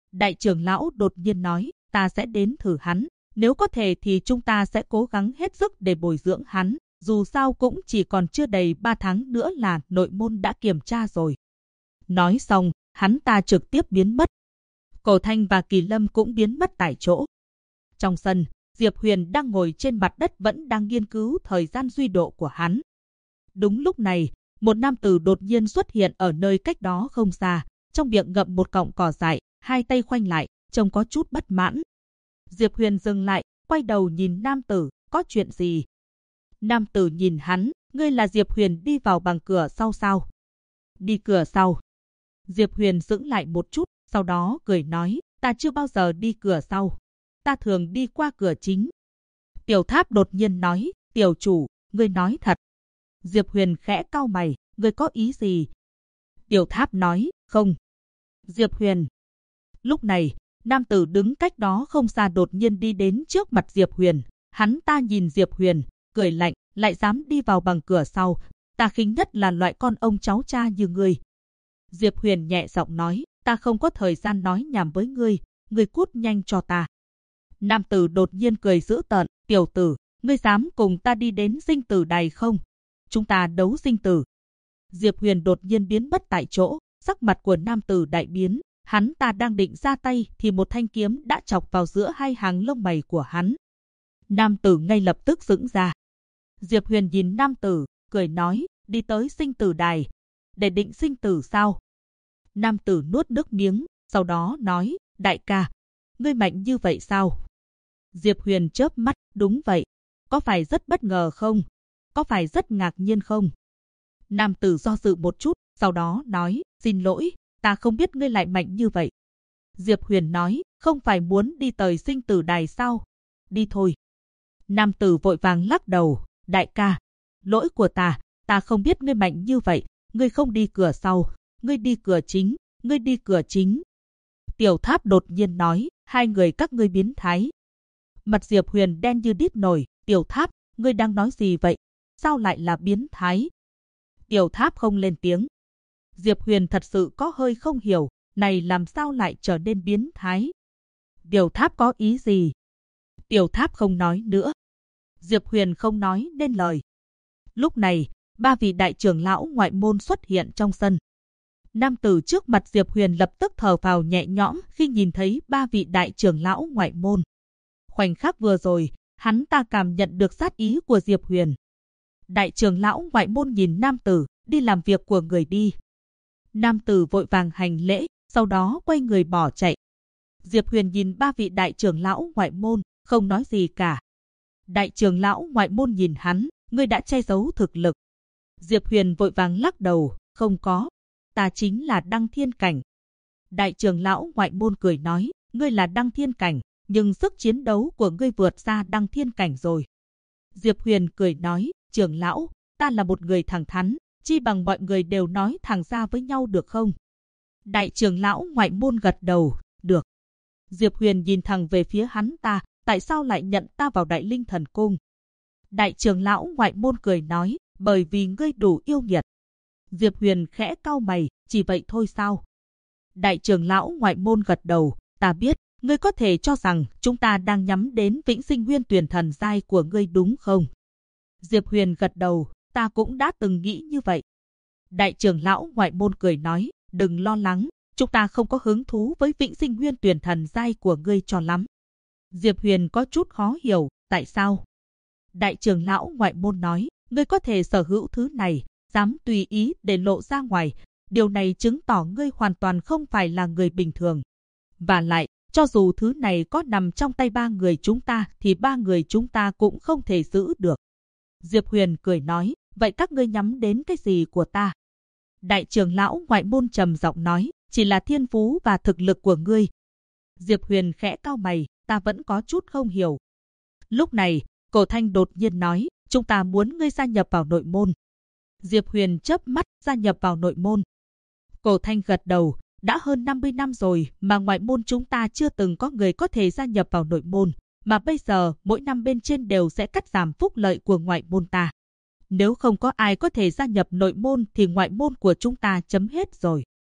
Đại trưởng lão đột nhiên nói, ta sẽ đến thử hắn. Nếu có thể thì chúng ta sẽ cố gắng hết sức để bồi dưỡng hắn. Dù sao cũng chỉ còn chưa đầy 3 tháng nữa là nội môn đã kiểm tra rồi. Nói xong, hắn ta trực tiếp biến mất. Cổ Thanh và Kỳ Lâm cũng biến mất tại chỗ. Trong sân, Diệp Huyền đang ngồi trên mặt đất vẫn đang nghiên cứu thời gian duy độ của hắn. Đúng lúc này, một nam tử đột nhiên xuất hiện ở nơi cách đó không xa, trong miệng ngậm một cọng cỏ dại, hai tay khoanh lại, trông có chút bất mãn. Diệp Huyền dừng lại, quay đầu nhìn nam tử, có chuyện gì? Nam tử nhìn hắn, ngươi là Diệp Huyền đi vào bằng cửa sau sao? Đi cửa sau. Diệp Huyền dững lại một chút, sau đó cười nói, ta chưa bao giờ đi cửa sau. Ta thường đi qua cửa chính. Tiểu Tháp đột nhiên nói, tiểu chủ, ngươi nói thật. Diệp Huyền khẽ cau mày, ngươi có ý gì? Tiểu Tháp nói, không. Diệp Huyền. Lúc này, nam tử đứng cách đó không xa đột nhiên đi đến trước mặt Diệp Huyền. Hắn ta nhìn Diệp Huyền, cười lạnh, lại dám đi vào bằng cửa sau. Ta khinh nhất là loại con ông cháu cha như ngươi. Diệp Huyền nhẹ giọng nói, ta không có thời gian nói nhảm với ngươi, ngươi cút nhanh cho ta. Nam tử đột nhiên cười dữ tợn, tiểu tử, ngươi dám cùng ta đi đến sinh tử đài không? Chúng ta đấu sinh tử. Diệp Huyền đột nhiên biến mất tại chỗ, sắc mặt của nam tử đại biến, hắn ta đang định ra tay thì một thanh kiếm đã chọc vào giữa hai hàng lông mày của hắn. Nam tử ngay lập tức sững ra. Diệp Huyền nhìn nam tử, cười nói, đi tới sinh tử đài, để định sinh tử sao? Nam tử nuốt nước miếng, sau đó nói, đại ca, ngươi mạnh như vậy sao? Diệp Huyền chớp mắt, đúng vậy. Có phải rất bất ngờ không? Có phải rất ngạc nhiên không? Nam tử do dự một chút, sau đó nói, xin lỗi, ta không biết ngươi lại mạnh như vậy. Diệp Huyền nói, không phải muốn đi tới sinh tử đài sao? Đi thôi. Nam tử vội vàng lắc đầu, đại ca, lỗi của ta không biết ngươi mạnh như vậy, ngươi không đi cửa sau, ngươi đi cửa chính, ngươi đi cửa chính. Tiểu Tháp đột nhiên nói, hai người các ngươi biến thái. Mặt Diệp Huyền đen như đít nổi, Tiểu Tháp, ngươi đang nói gì vậy? Sao lại là biến thái? Tiểu Tháp không lên tiếng. Diệp Huyền thật sự có hơi không hiểu, này làm sao lại trở nên biến thái? Tiểu Tháp có ý gì? Tiểu Tháp không nói nữa. Diệp Huyền không nói nên lời. Lúc này, ba vị đại trưởng lão ngoại môn xuất hiện trong sân. Nam tử trước mặt Diệp Huyền lập tức thở phào nhẹ nhõm khi nhìn thấy ba vị đại trưởng lão ngoại môn. Khoảnh khắc vừa rồi, hắn ta cảm nhận được sát ý của Diệp Huyền. Đại trưởng lão ngoại môn nhìn nam tử, đi làm việc của người đi. Nam tử vội vàng hành lễ, sau đó quay người bỏ chạy. Diệp Huyền nhìn ba vị đại trưởng lão ngoại môn, không nói gì cả. Đại trưởng lão ngoại môn nhìn hắn, ngươi đã che giấu thực lực. Diệp Huyền vội vàng lắc đầu, không có, ta chính là Đăng Thiên Cảnh. Đại trưởng lão ngoại môn cười nói, ngươi là Đăng Thiên Cảnh, nhưng sức chiến đấu của ngươi vượt xa Đăng Thiên Cảnh rồi. Diệp Huyền cười nói, trưởng lão, ta là một người thẳng thắn, chi bằng mọi người đều nói thẳng ra với nhau được không? Đại trưởng lão ngoại môn gật đầu, được. Diệp Huyền nhìn thẳng về phía hắn ta, tại sao lại nhận ta vào Đại Linh Thần Cung? Đại trưởng lão ngoại môn cười nói, bởi vì ngươi đủ yêu nghiệt. Diệp Huyền khẽ cau mày, chỉ vậy thôi sao? Đại trưởng lão ngoại môn gật đầu, ta biết, ngươi có thể cho rằng chúng ta đang nhắm đến Vĩnh Sinh Nguyên Tuyển Thần giai của ngươi đúng không? Diệp Huyền gật đầu, ta cũng đã từng nghĩ như vậy. Đại trưởng lão ngoại môn cười nói, đừng lo lắng, chúng ta không có hứng thú với Vĩnh Sinh Nguyên Tuyển Thần giai của ngươi cho lắm. Diệp Huyền có chút khó hiểu, tại sao? Đại trưởng lão ngoại môn nói, ngươi có thể sở hữu thứ này, dám tùy ý để lộ ra ngoài, điều này chứng tỏ ngươi hoàn toàn không phải là người bình thường. Và lại, cho dù thứ này có nằm trong tay ba người chúng ta thì ba người chúng ta cũng không thể giữ được. Diệp Huyền cười nói, vậy các ngươi nhắm đến cái gì của ta? Đại trưởng lão ngoại môn trầm giọng nói, chỉ là thiên phú và thực lực của ngươi. Diệp Huyền khẽ cau mày, ta vẫn có chút không hiểu. Lúc này, Cổ Thanh đột nhiên nói, chúng ta muốn ngươi gia nhập vào nội môn. Diệp Huyền chớp mắt, gia nhập vào nội môn. Cổ Thanh gật đầu, đã hơn 50 năm rồi mà ngoại môn chúng ta chưa từng có người có thể gia nhập vào nội môn, mà bây giờ mỗi năm bên trên đều sẽ cắt giảm phúc lợi của ngoại môn ta. Nếu không có ai có thể gia nhập nội môn thì ngoại môn của chúng ta chấm hết rồi.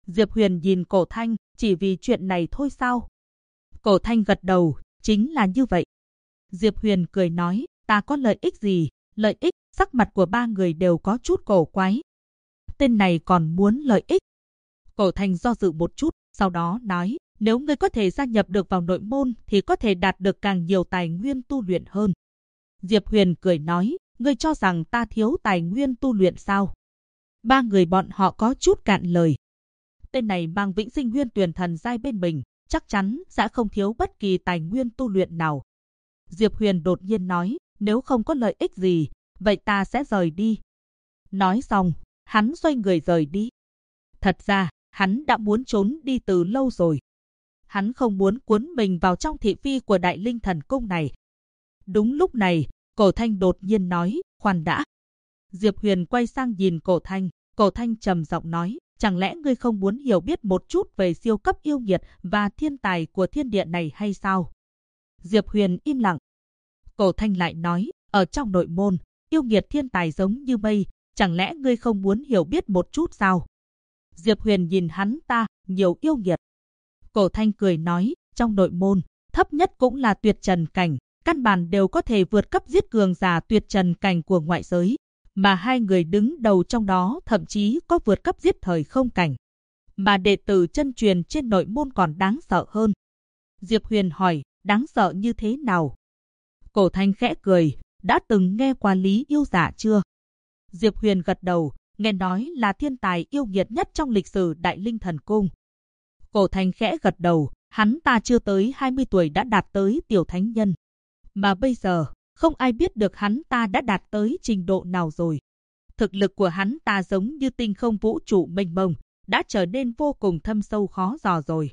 Diệp Huyền nhìn Cổ Thanh, chỉ vì chuyện này thôi sao? Cổ Thanh gật đầu, chính là như vậy. Diệp Huyền cười nói, ta có lợi ích gì? Lợi ích? Sắc mặt của ba người đều có chút cổ quái. Tên này còn muốn lợi ích. Cổ Thanh do dự một chút, sau đó nói, nếu ngươi có thể gia nhập được vào nội môn thì có thể đạt được càng nhiều tài nguyên tu luyện hơn. Diệp Huyền cười nói, ngươi cho rằng ta thiếu tài nguyên tu luyện sao? Ba người bọn họ có chút cạn lời. Tên này mang Vĩnh Sinh Nguyên Tuyền Thần giai bên mình, chắc chắn sẽ không thiếu bất kỳ tài nguyên tu luyện nào. Diệp Huyền đột nhiên nói, nếu không có lợi ích gì, vậy ta sẽ rời đi. Nói xong, hắn xoay người rời đi. Thật ra, hắn đã muốn trốn đi từ lâu rồi. Hắn không muốn cuốn mình vào trong thị phi của Đại Linh Thần Cung này. Đúng lúc này, Cổ Thanh đột nhiên nói, khoan đã. Diệp Huyền quay sang nhìn Cổ Thanh trầm giọng nói, chẳng lẽ ngươi không muốn hiểu biết một chút về siêu cấp yêu nghiệt và thiên tài của thiên địa này hay sao? Diệp Huyền im lặng. Cổ Thanh lại nói, ở trong nội môn, yêu nghiệt thiên tài giống như mây, chẳng lẽ ngươi không muốn hiểu biết một chút sao? Diệp Huyền nhìn hắn ta, nhiều yêu nghiệt. Cổ Thanh cười nói, trong nội môn, thấp nhất cũng là tuyệt trần cảnh, căn bản đều có thể vượt cấp giết cường giả tuyệt trần cảnh của ngoại giới. Mà hai người đứng đầu trong đó thậm chí có vượt cấp giết thời không cảnh. Mà đệ tử chân truyền trên nội môn còn đáng sợ hơn. Diệp Huyền hỏi, đáng sợ như thế nào? Cổ Thanh khẽ cười, đã từng nghe qua Lý Yêu Giả chưa? Diệp Huyền gật đầu, nghe nói là thiên tài yêu nghiệt nhất trong lịch sử Đại Linh Thần Cung. Cổ Thanh khẽ gật đầu, hắn ta chưa tới 20 tuổi đã đạt tới tiểu thánh nhân. Mà bây giờ, không ai biết được hắn ta đã đạt tới trình độ nào rồi. Thực lực của hắn ta giống như tinh không vũ trụ mênh mông, đã trở nên vô cùng thâm sâu khó dò rồi.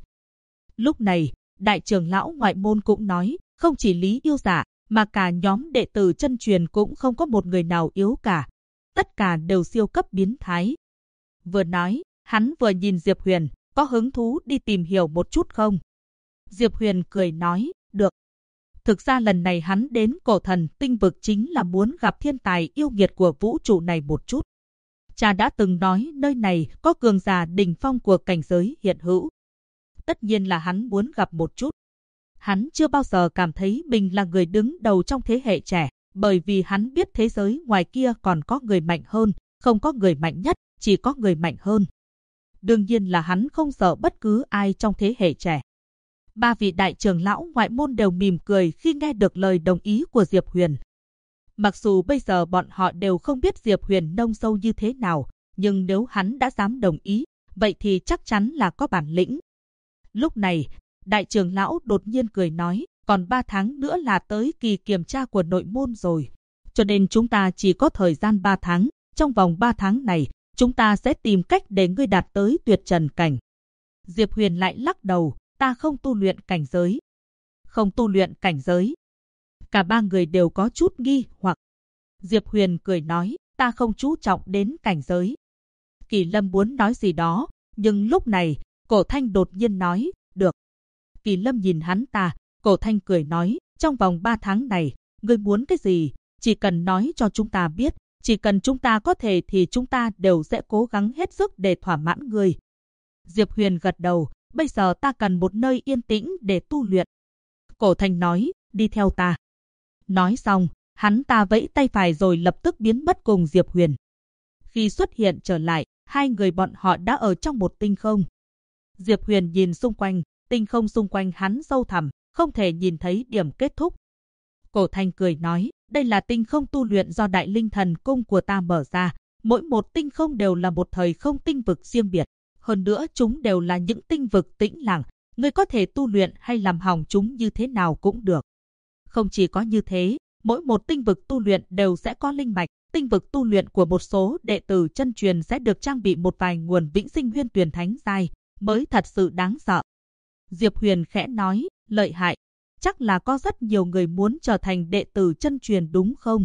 Lúc này, đại trưởng lão ngoại môn cũng nói, không chỉ Lý Yêu Giả, mà cả nhóm đệ tử chân truyền cũng không có một người nào yếu cả. Tất cả đều siêu cấp biến thái. Vừa nói, hắn vừa nhìn Diệp Huyền, có hứng thú đi tìm hiểu một chút không? Diệp Huyền cười nói, được. Thực ra lần này hắn đến Cổ Thần Tinh Vực chính là muốn gặp thiên tài yêu nghiệt của vũ trụ này một chút. Cha đã từng nói nơi này có cường giả đỉnh phong của cảnh giới hiện hữu. Tất nhiên là hắn muốn gặp một chút. Hắn chưa bao giờ cảm thấy mình là người đứng đầu trong thế hệ trẻ, bởi vì hắn biết thế giới ngoài kia còn có người mạnh hơn, không có người mạnh nhất, chỉ có người mạnh hơn. Đương nhiên là hắn không sợ bất cứ ai trong thế hệ trẻ. Ba vị đại trưởng lão ngoại môn đều mỉm cười khi nghe được lời đồng ý của Diệp Huyền. Mặc dù bây giờ bọn họ đều không biết Diệp Huyền nông sâu như thế nào, nhưng nếu hắn đã dám đồng ý, vậy thì chắc chắn là có bản lĩnh. Lúc này, đại trưởng lão đột nhiên cười nói, còn 3 tháng nữa là tới kỳ kiểm tra của nội môn rồi. Cho nên chúng ta chỉ có thời gian 3 tháng. Trong vòng 3 tháng này, chúng ta sẽ tìm cách để ngươi đạt tới tuyệt trần cảnh. Diệp Huyền lại lắc đầu, ta không tu luyện cảnh giới. Không tu luyện cảnh giới. Cả ba người đều có chút nghi hoặc. Diệp Huyền cười nói, ta không chú trọng đến cảnh giới. Kỳ Lâm muốn nói gì đó, nhưng lúc này, Cổ Thanh đột nhiên nói, được. Kỳ Lâm nhìn hắn ta, Cổ Thanh cười nói, trong vòng 3 tháng này, ngươi muốn cái gì, chỉ cần nói cho chúng ta biết, chỉ cần chúng ta có thể thì chúng ta đều sẽ cố gắng hết sức để thỏa mãn ngươi. Diệp Huyền gật đầu, bây giờ ta cần một nơi yên tĩnh để tu luyện. Cổ Thanh nói, đi theo ta. Nói xong, hắn ta vẫy tay phải rồi lập tức biến mất cùng Diệp Huyền. Khi xuất hiện trở lại, hai người bọn họ đã ở trong một tinh không. Diệp Huyền nhìn xung quanh, tinh không xung quanh hắn sâu thẳm, không thể nhìn thấy điểm kết thúc. Cổ Thanh cười nói, đây là tinh không tu luyện do Đại Linh Thần Cung của ta mở ra. Mỗi một tinh không đều là một thời không tinh vực riêng biệt. Hơn nữa chúng đều là những tinh vực tĩnh lặng. Ngươi có thể tu luyện hay làm hỏng chúng như thế nào cũng được. Không chỉ có như thế, mỗi một tinh vực tu luyện đều sẽ có linh mạch. Tinh vực tu luyện của một số đệ tử chân truyền sẽ được trang bị một vài nguồn vĩnh sinh nguyên tuyền thánh giai, mới thật sự đáng sợ. Diệp Huyền khẽ nói, lợi hại. Chắc là có rất nhiều người muốn trở thành đệ tử chân truyền đúng không?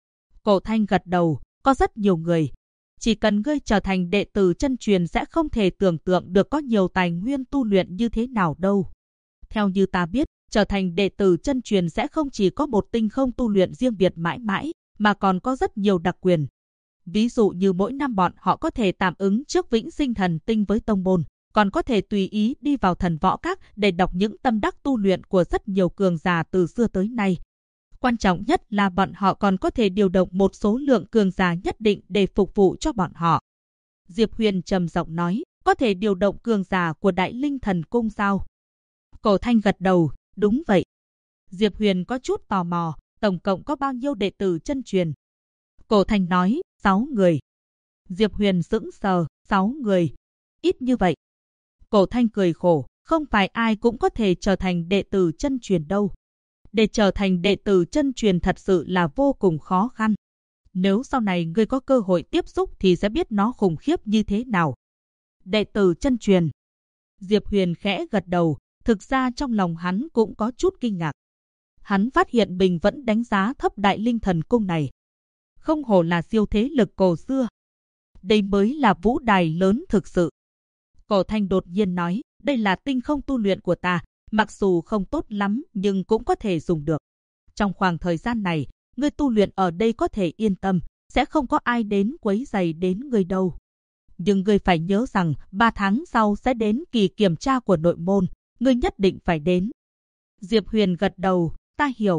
Cổ Thanh gật đầu, có rất nhiều người. Chỉ cần ngươi trở thành đệ tử chân truyền sẽ không thể tưởng tượng được có nhiều tài nguyên tu luyện như thế nào đâu. Theo như ta biết, trở thành đệ tử chân truyền sẽ không chỉ có một tinh không tu luyện riêng biệt mãi mãi, mà còn có rất nhiều đặc quyền. Ví dụ như mỗi năm bọn họ có thể tạm ứng trước vĩnh sinh thần tinh với tông môn, còn có thể tùy ý đi vào thần võ các để đọc những tâm đắc tu luyện của rất nhiều cường giả từ xưa tới nay. Quan trọng nhất là bọn họ còn có thể điều động một số lượng cường giả nhất định để phục vụ cho bọn họ. Diệp Huyền trầm giọng nói, có thể điều động cường giả của Đại Linh Thần Cung sao? Cổ Thanh gật đầu, đúng vậy. Diệp Huyền có chút tò mò, tổng cộng có bao nhiêu đệ tử chân truyền? Cổ Thanh nói, 6 người. Diệp Huyền sững sờ, 6 người. Ít như vậy. Cổ Thanh cười khổ, không phải ai cũng có thể trở thành đệ tử chân truyền đâu. Để trở thành đệ tử chân truyền thật sự là vô cùng khó khăn. Nếu sau này ngươi có cơ hội tiếp xúc thì sẽ biết nó khủng khiếp như thế nào. Đệ tử chân truyền. Diệp Huyền khẽ gật đầu, thực ra trong lòng hắn cũng có chút kinh ngạc. Hắn phát hiện mình vẫn đánh giá thấp Đại Linh Thần Cung này. Không hổ là siêu thế lực cổ xưa. Đây mới là vũ đài lớn thực sự. Cổ Thanh đột nhiên nói, đây là tinh không tu luyện của ta, mặc dù không tốt lắm nhưng cũng có thể dùng được. Trong khoảng thời gian này, ngươi tu luyện ở đây có thể yên tâm, sẽ không có ai đến quấy rầy đến ngươi đâu. Nhưng ngươi phải nhớ rằng 3 tháng sau sẽ đến kỳ kiểm tra của nội môn, ngươi nhất định phải đến. Diệp Huyền gật đầu, ta hiểu.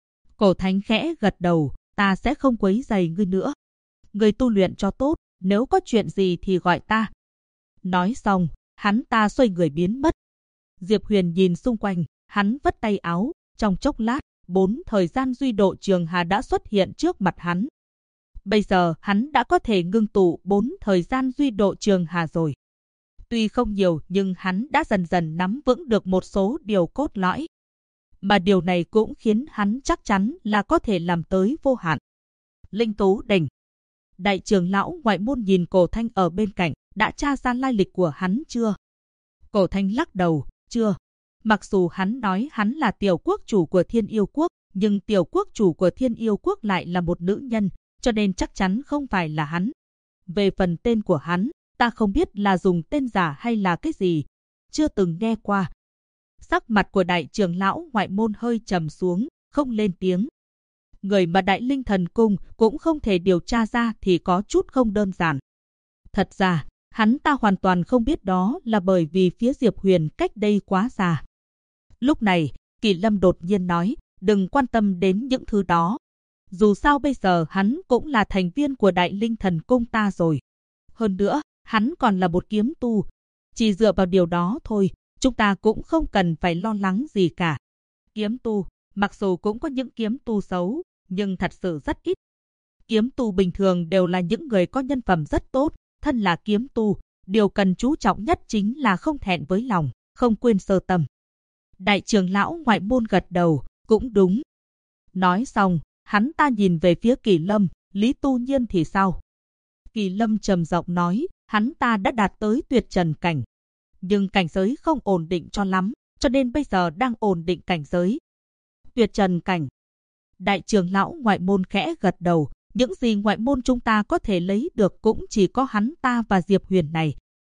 Cổ Thanh khẽ gật đầu, ta sẽ không quấy rầy ngươi nữa. Ngươi tu luyện cho tốt, nếu có chuyện gì thì gọi ta. Nói xong, hắn ta xoay người biến mất. Diệp Huyền nhìn xung quanh, hắn vất tay áo, trong chốc lát, 4 thời gian duy độ trường hà đã xuất hiện trước mặt hắn. Bây giờ hắn đã có thể ngưng tụ 4 thời gian duy độ trường hà rồi. Tuy không nhiều nhưng hắn đã dần dần nắm vững được một số điều cốt lõi. Mà điều này cũng khiến hắn chắc chắn là có thể làm tới vô hạn. Linh Tú Đỉnh. Đại trưởng lão ngoại môn nhìn Cổ Thanh ở bên cạnh, đã tra ra lai lịch của hắn chưa? Cổ Thanh lắc đầu, chưa. Mặc dù hắn nói hắn là tiểu quốc chủ của Thiên Yêu Quốc, nhưng tiểu quốc chủ của Thiên Yêu Quốc lại là một nữ nhân, cho nên chắc chắn không phải là hắn. Về phần tên của hắn, ta không biết là dùng tên giả hay là cái gì, chưa từng nghe qua. Sắc mặt của đại trưởng lão ngoại môn hơi trầm xuống, không lên tiếng. Người mà Đại Linh Thần Cung cũng không thể điều tra ra thì có chút không đơn giản. Thật ra, hắn ta hoàn toàn không biết đó là bởi vì phía Diệp Huyền cách đây quá xa. Lúc này, Kỳ Lâm đột nhiên nói, đừng quan tâm đến những thứ đó. Dù sao bây giờ hắn cũng là thành viên của Đại Linh Thần Cung ta rồi. Hơn nữa, hắn còn là một kiếm tu. Chỉ dựa vào điều đó thôi, chúng ta cũng không cần phải lo lắng gì cả. Kiếm tu, mặc dù cũng có những kiếm tu xấu, nhưng thật sự rất ít. Kiếm tu bình thường đều là những người có nhân phẩm rất tốt. Thân là kiếm tu, điều cần chú trọng nhất chính là không thẹn với lòng, không quên sơ tâm. Đại trưởng lão ngoại môn gật đầu, cũng đúng. Nói xong, hắn ta nhìn về phía Kỳ Lâm, Lý Tu Nhiên thì sao? Kỳ Lâm trầm giọng nói, hắn ta đã đạt tới tuyệt trần cảnh. Nhưng cảnh giới không ổn định cho lắm, cho nên bây giờ đang ổn định cảnh giới. Tuyệt trần cảnh. Đại trưởng lão ngoại môn khẽ gật đầu, những gì ngoại môn chúng ta có thể lấy được cũng chỉ có hắn ta và Diệp Huyền này.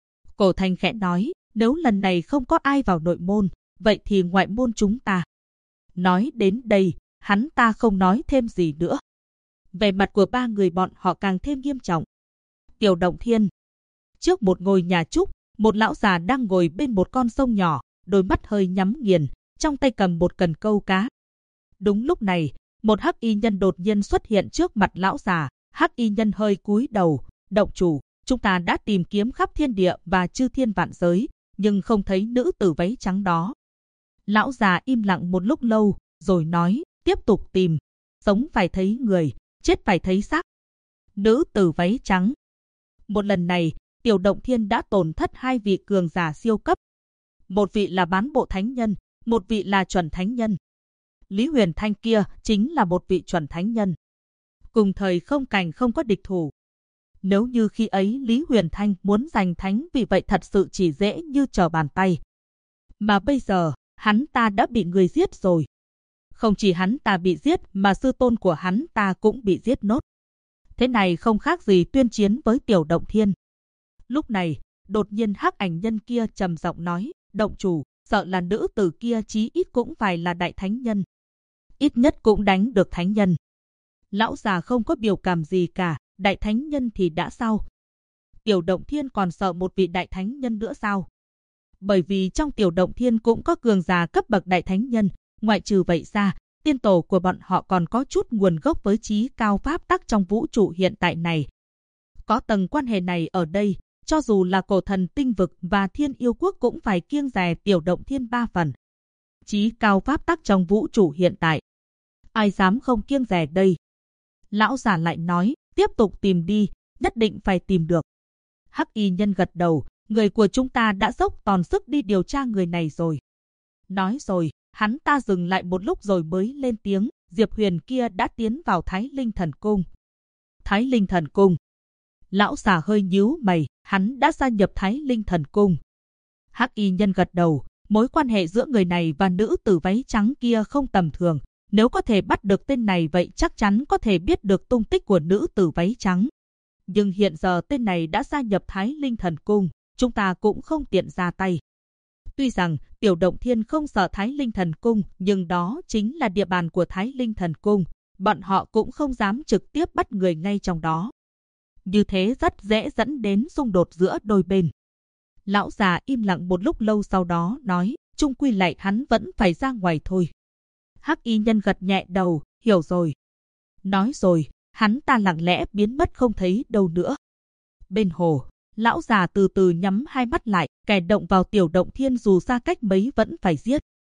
Cổ Thanh khẽ nói, nếu lần này không có ai vào nội môn, vậy thì ngoại môn chúng ta. Nói đến đây, hắn ta không nói thêm gì nữa. Vẻ mặt của 3 người bọn họ càng thêm nghiêm trọng. Tiểu Động Thiên. Trước một ngôi nhà trúc, một lão già đang ngồi bên một con sông nhỏ, đôi mắt hơi nhắm nghiền, trong tay cầm một cần câu cá. Đúng lúc này, một hắc y nhân đột nhiên xuất hiện trước mặt lão già. Hắc y nhân hơi cúi đầu, động chủ, chúng ta đã tìm kiếm khắp thiên địa và chư thiên vạn giới, nhưng không thấy nữ tử váy trắng đó. Lão già im lặng một lúc lâu, rồi nói, tiếp tục tìm, sống phải thấy người, chết phải thấy xác. Nữ tử váy trắng. Một lần này, Tiểu Động Thiên đã tổn thất 2 vị cường giả siêu cấp. Một vị là bán bộ thánh nhân, một vị là chuẩn thánh nhân. Lý Huyền Thanh kia chính là một vị chuẩn thánh nhân. Cùng thời không cảnh không có địch thủ. Nếu như khi ấy Lý Huyền Thanh muốn giành thánh vị vậy thật sự chỉ dễ như trở bàn tay. Mà bây giờ, hắn ta đã bị người giết rồi. Không chỉ hắn ta bị giết mà sư tôn của hắn ta cũng bị giết nốt. Thế này không khác gì tuyên chiến với Tiểu Động Thiên. Lúc này, đột nhiên hắc ảnh nhân kia trầm giọng nói, động chủ, sợ là nữ tử kia chí ít cũng phải là đại thánh nhân. Ít nhất cũng đánh được thánh nhân. Lão già không có biểu cảm gì cả, đại thánh nhân thì đã sao? Tiểu Động Thiên còn sợ một vị đại thánh nhân nữa sao? Bởi vì trong Tiểu Động Thiên cũng có cường giả cấp bậc đại thánh nhân, ngoại trừ vậy ra, tiên tổ của bọn họ còn có chút nguồn gốc với chí cao pháp tắc trong vũ trụ hiện tại này. Có tầng quan hệ này ở đây, cho dù là cổ thần tinh vực và thiên yêu quốc cũng phải kiêng dè Tiểu Động Thiên 3 phần. Chí cao pháp tắc trong vũ trụ hiện tại, ai dám không kiêng dè đây? Lão già lại nói, tiếp tục tìm đi, nhất định phải tìm được. Hắc y nhân gật đầu, người của chúng ta đã dốc toàn sức đi điều tra người này rồi. Nói rồi, hắn ta dừng lại một lúc rồi mới lên tiếng, Diệp Huyền kia đã tiến vào Thái Linh Thần Cung. Thái Linh Thần Cung. Lão già hơi nhíu mày, hắn đã gia nhập Thái Linh Thần Cung. Hắc y nhân gật đầu, mối quan hệ giữa người này và nữ tử váy trắng kia không tầm thường. Nếu có thể bắt được tên này vậy chắc chắn có thể biết được tung tích của nữ tử váy trắng. Nhưng hiện giờ tên này đã gia nhập Thái Linh Thần Cung, chúng ta cũng không tiện ra tay. Tuy rằng Tiểu Động Thiên không sợ Thái Linh Thần Cung, nhưng đó chính là địa bàn của Thái Linh Thần Cung. Bọn họ cũng không dám trực tiếp bắt người ngay trong đó. Như thế rất dễ dẫn đến xung đột giữa đôi bên. Lão già im lặng một lúc lâu sau đó nói, chung quy lại hắn vẫn phải ra ngoài thôi. Hắc y nhân gật nhẹ đầu, hiểu rồi. Nói rồi, hắn ta lặng lẽ biến mất không thấy đâu nữa. Bên hồ, lão già từ từ nhắm hai mắt lại, kẻ động vào Tiểu Động Thiên dù xa cách mấy vẫn phải giết.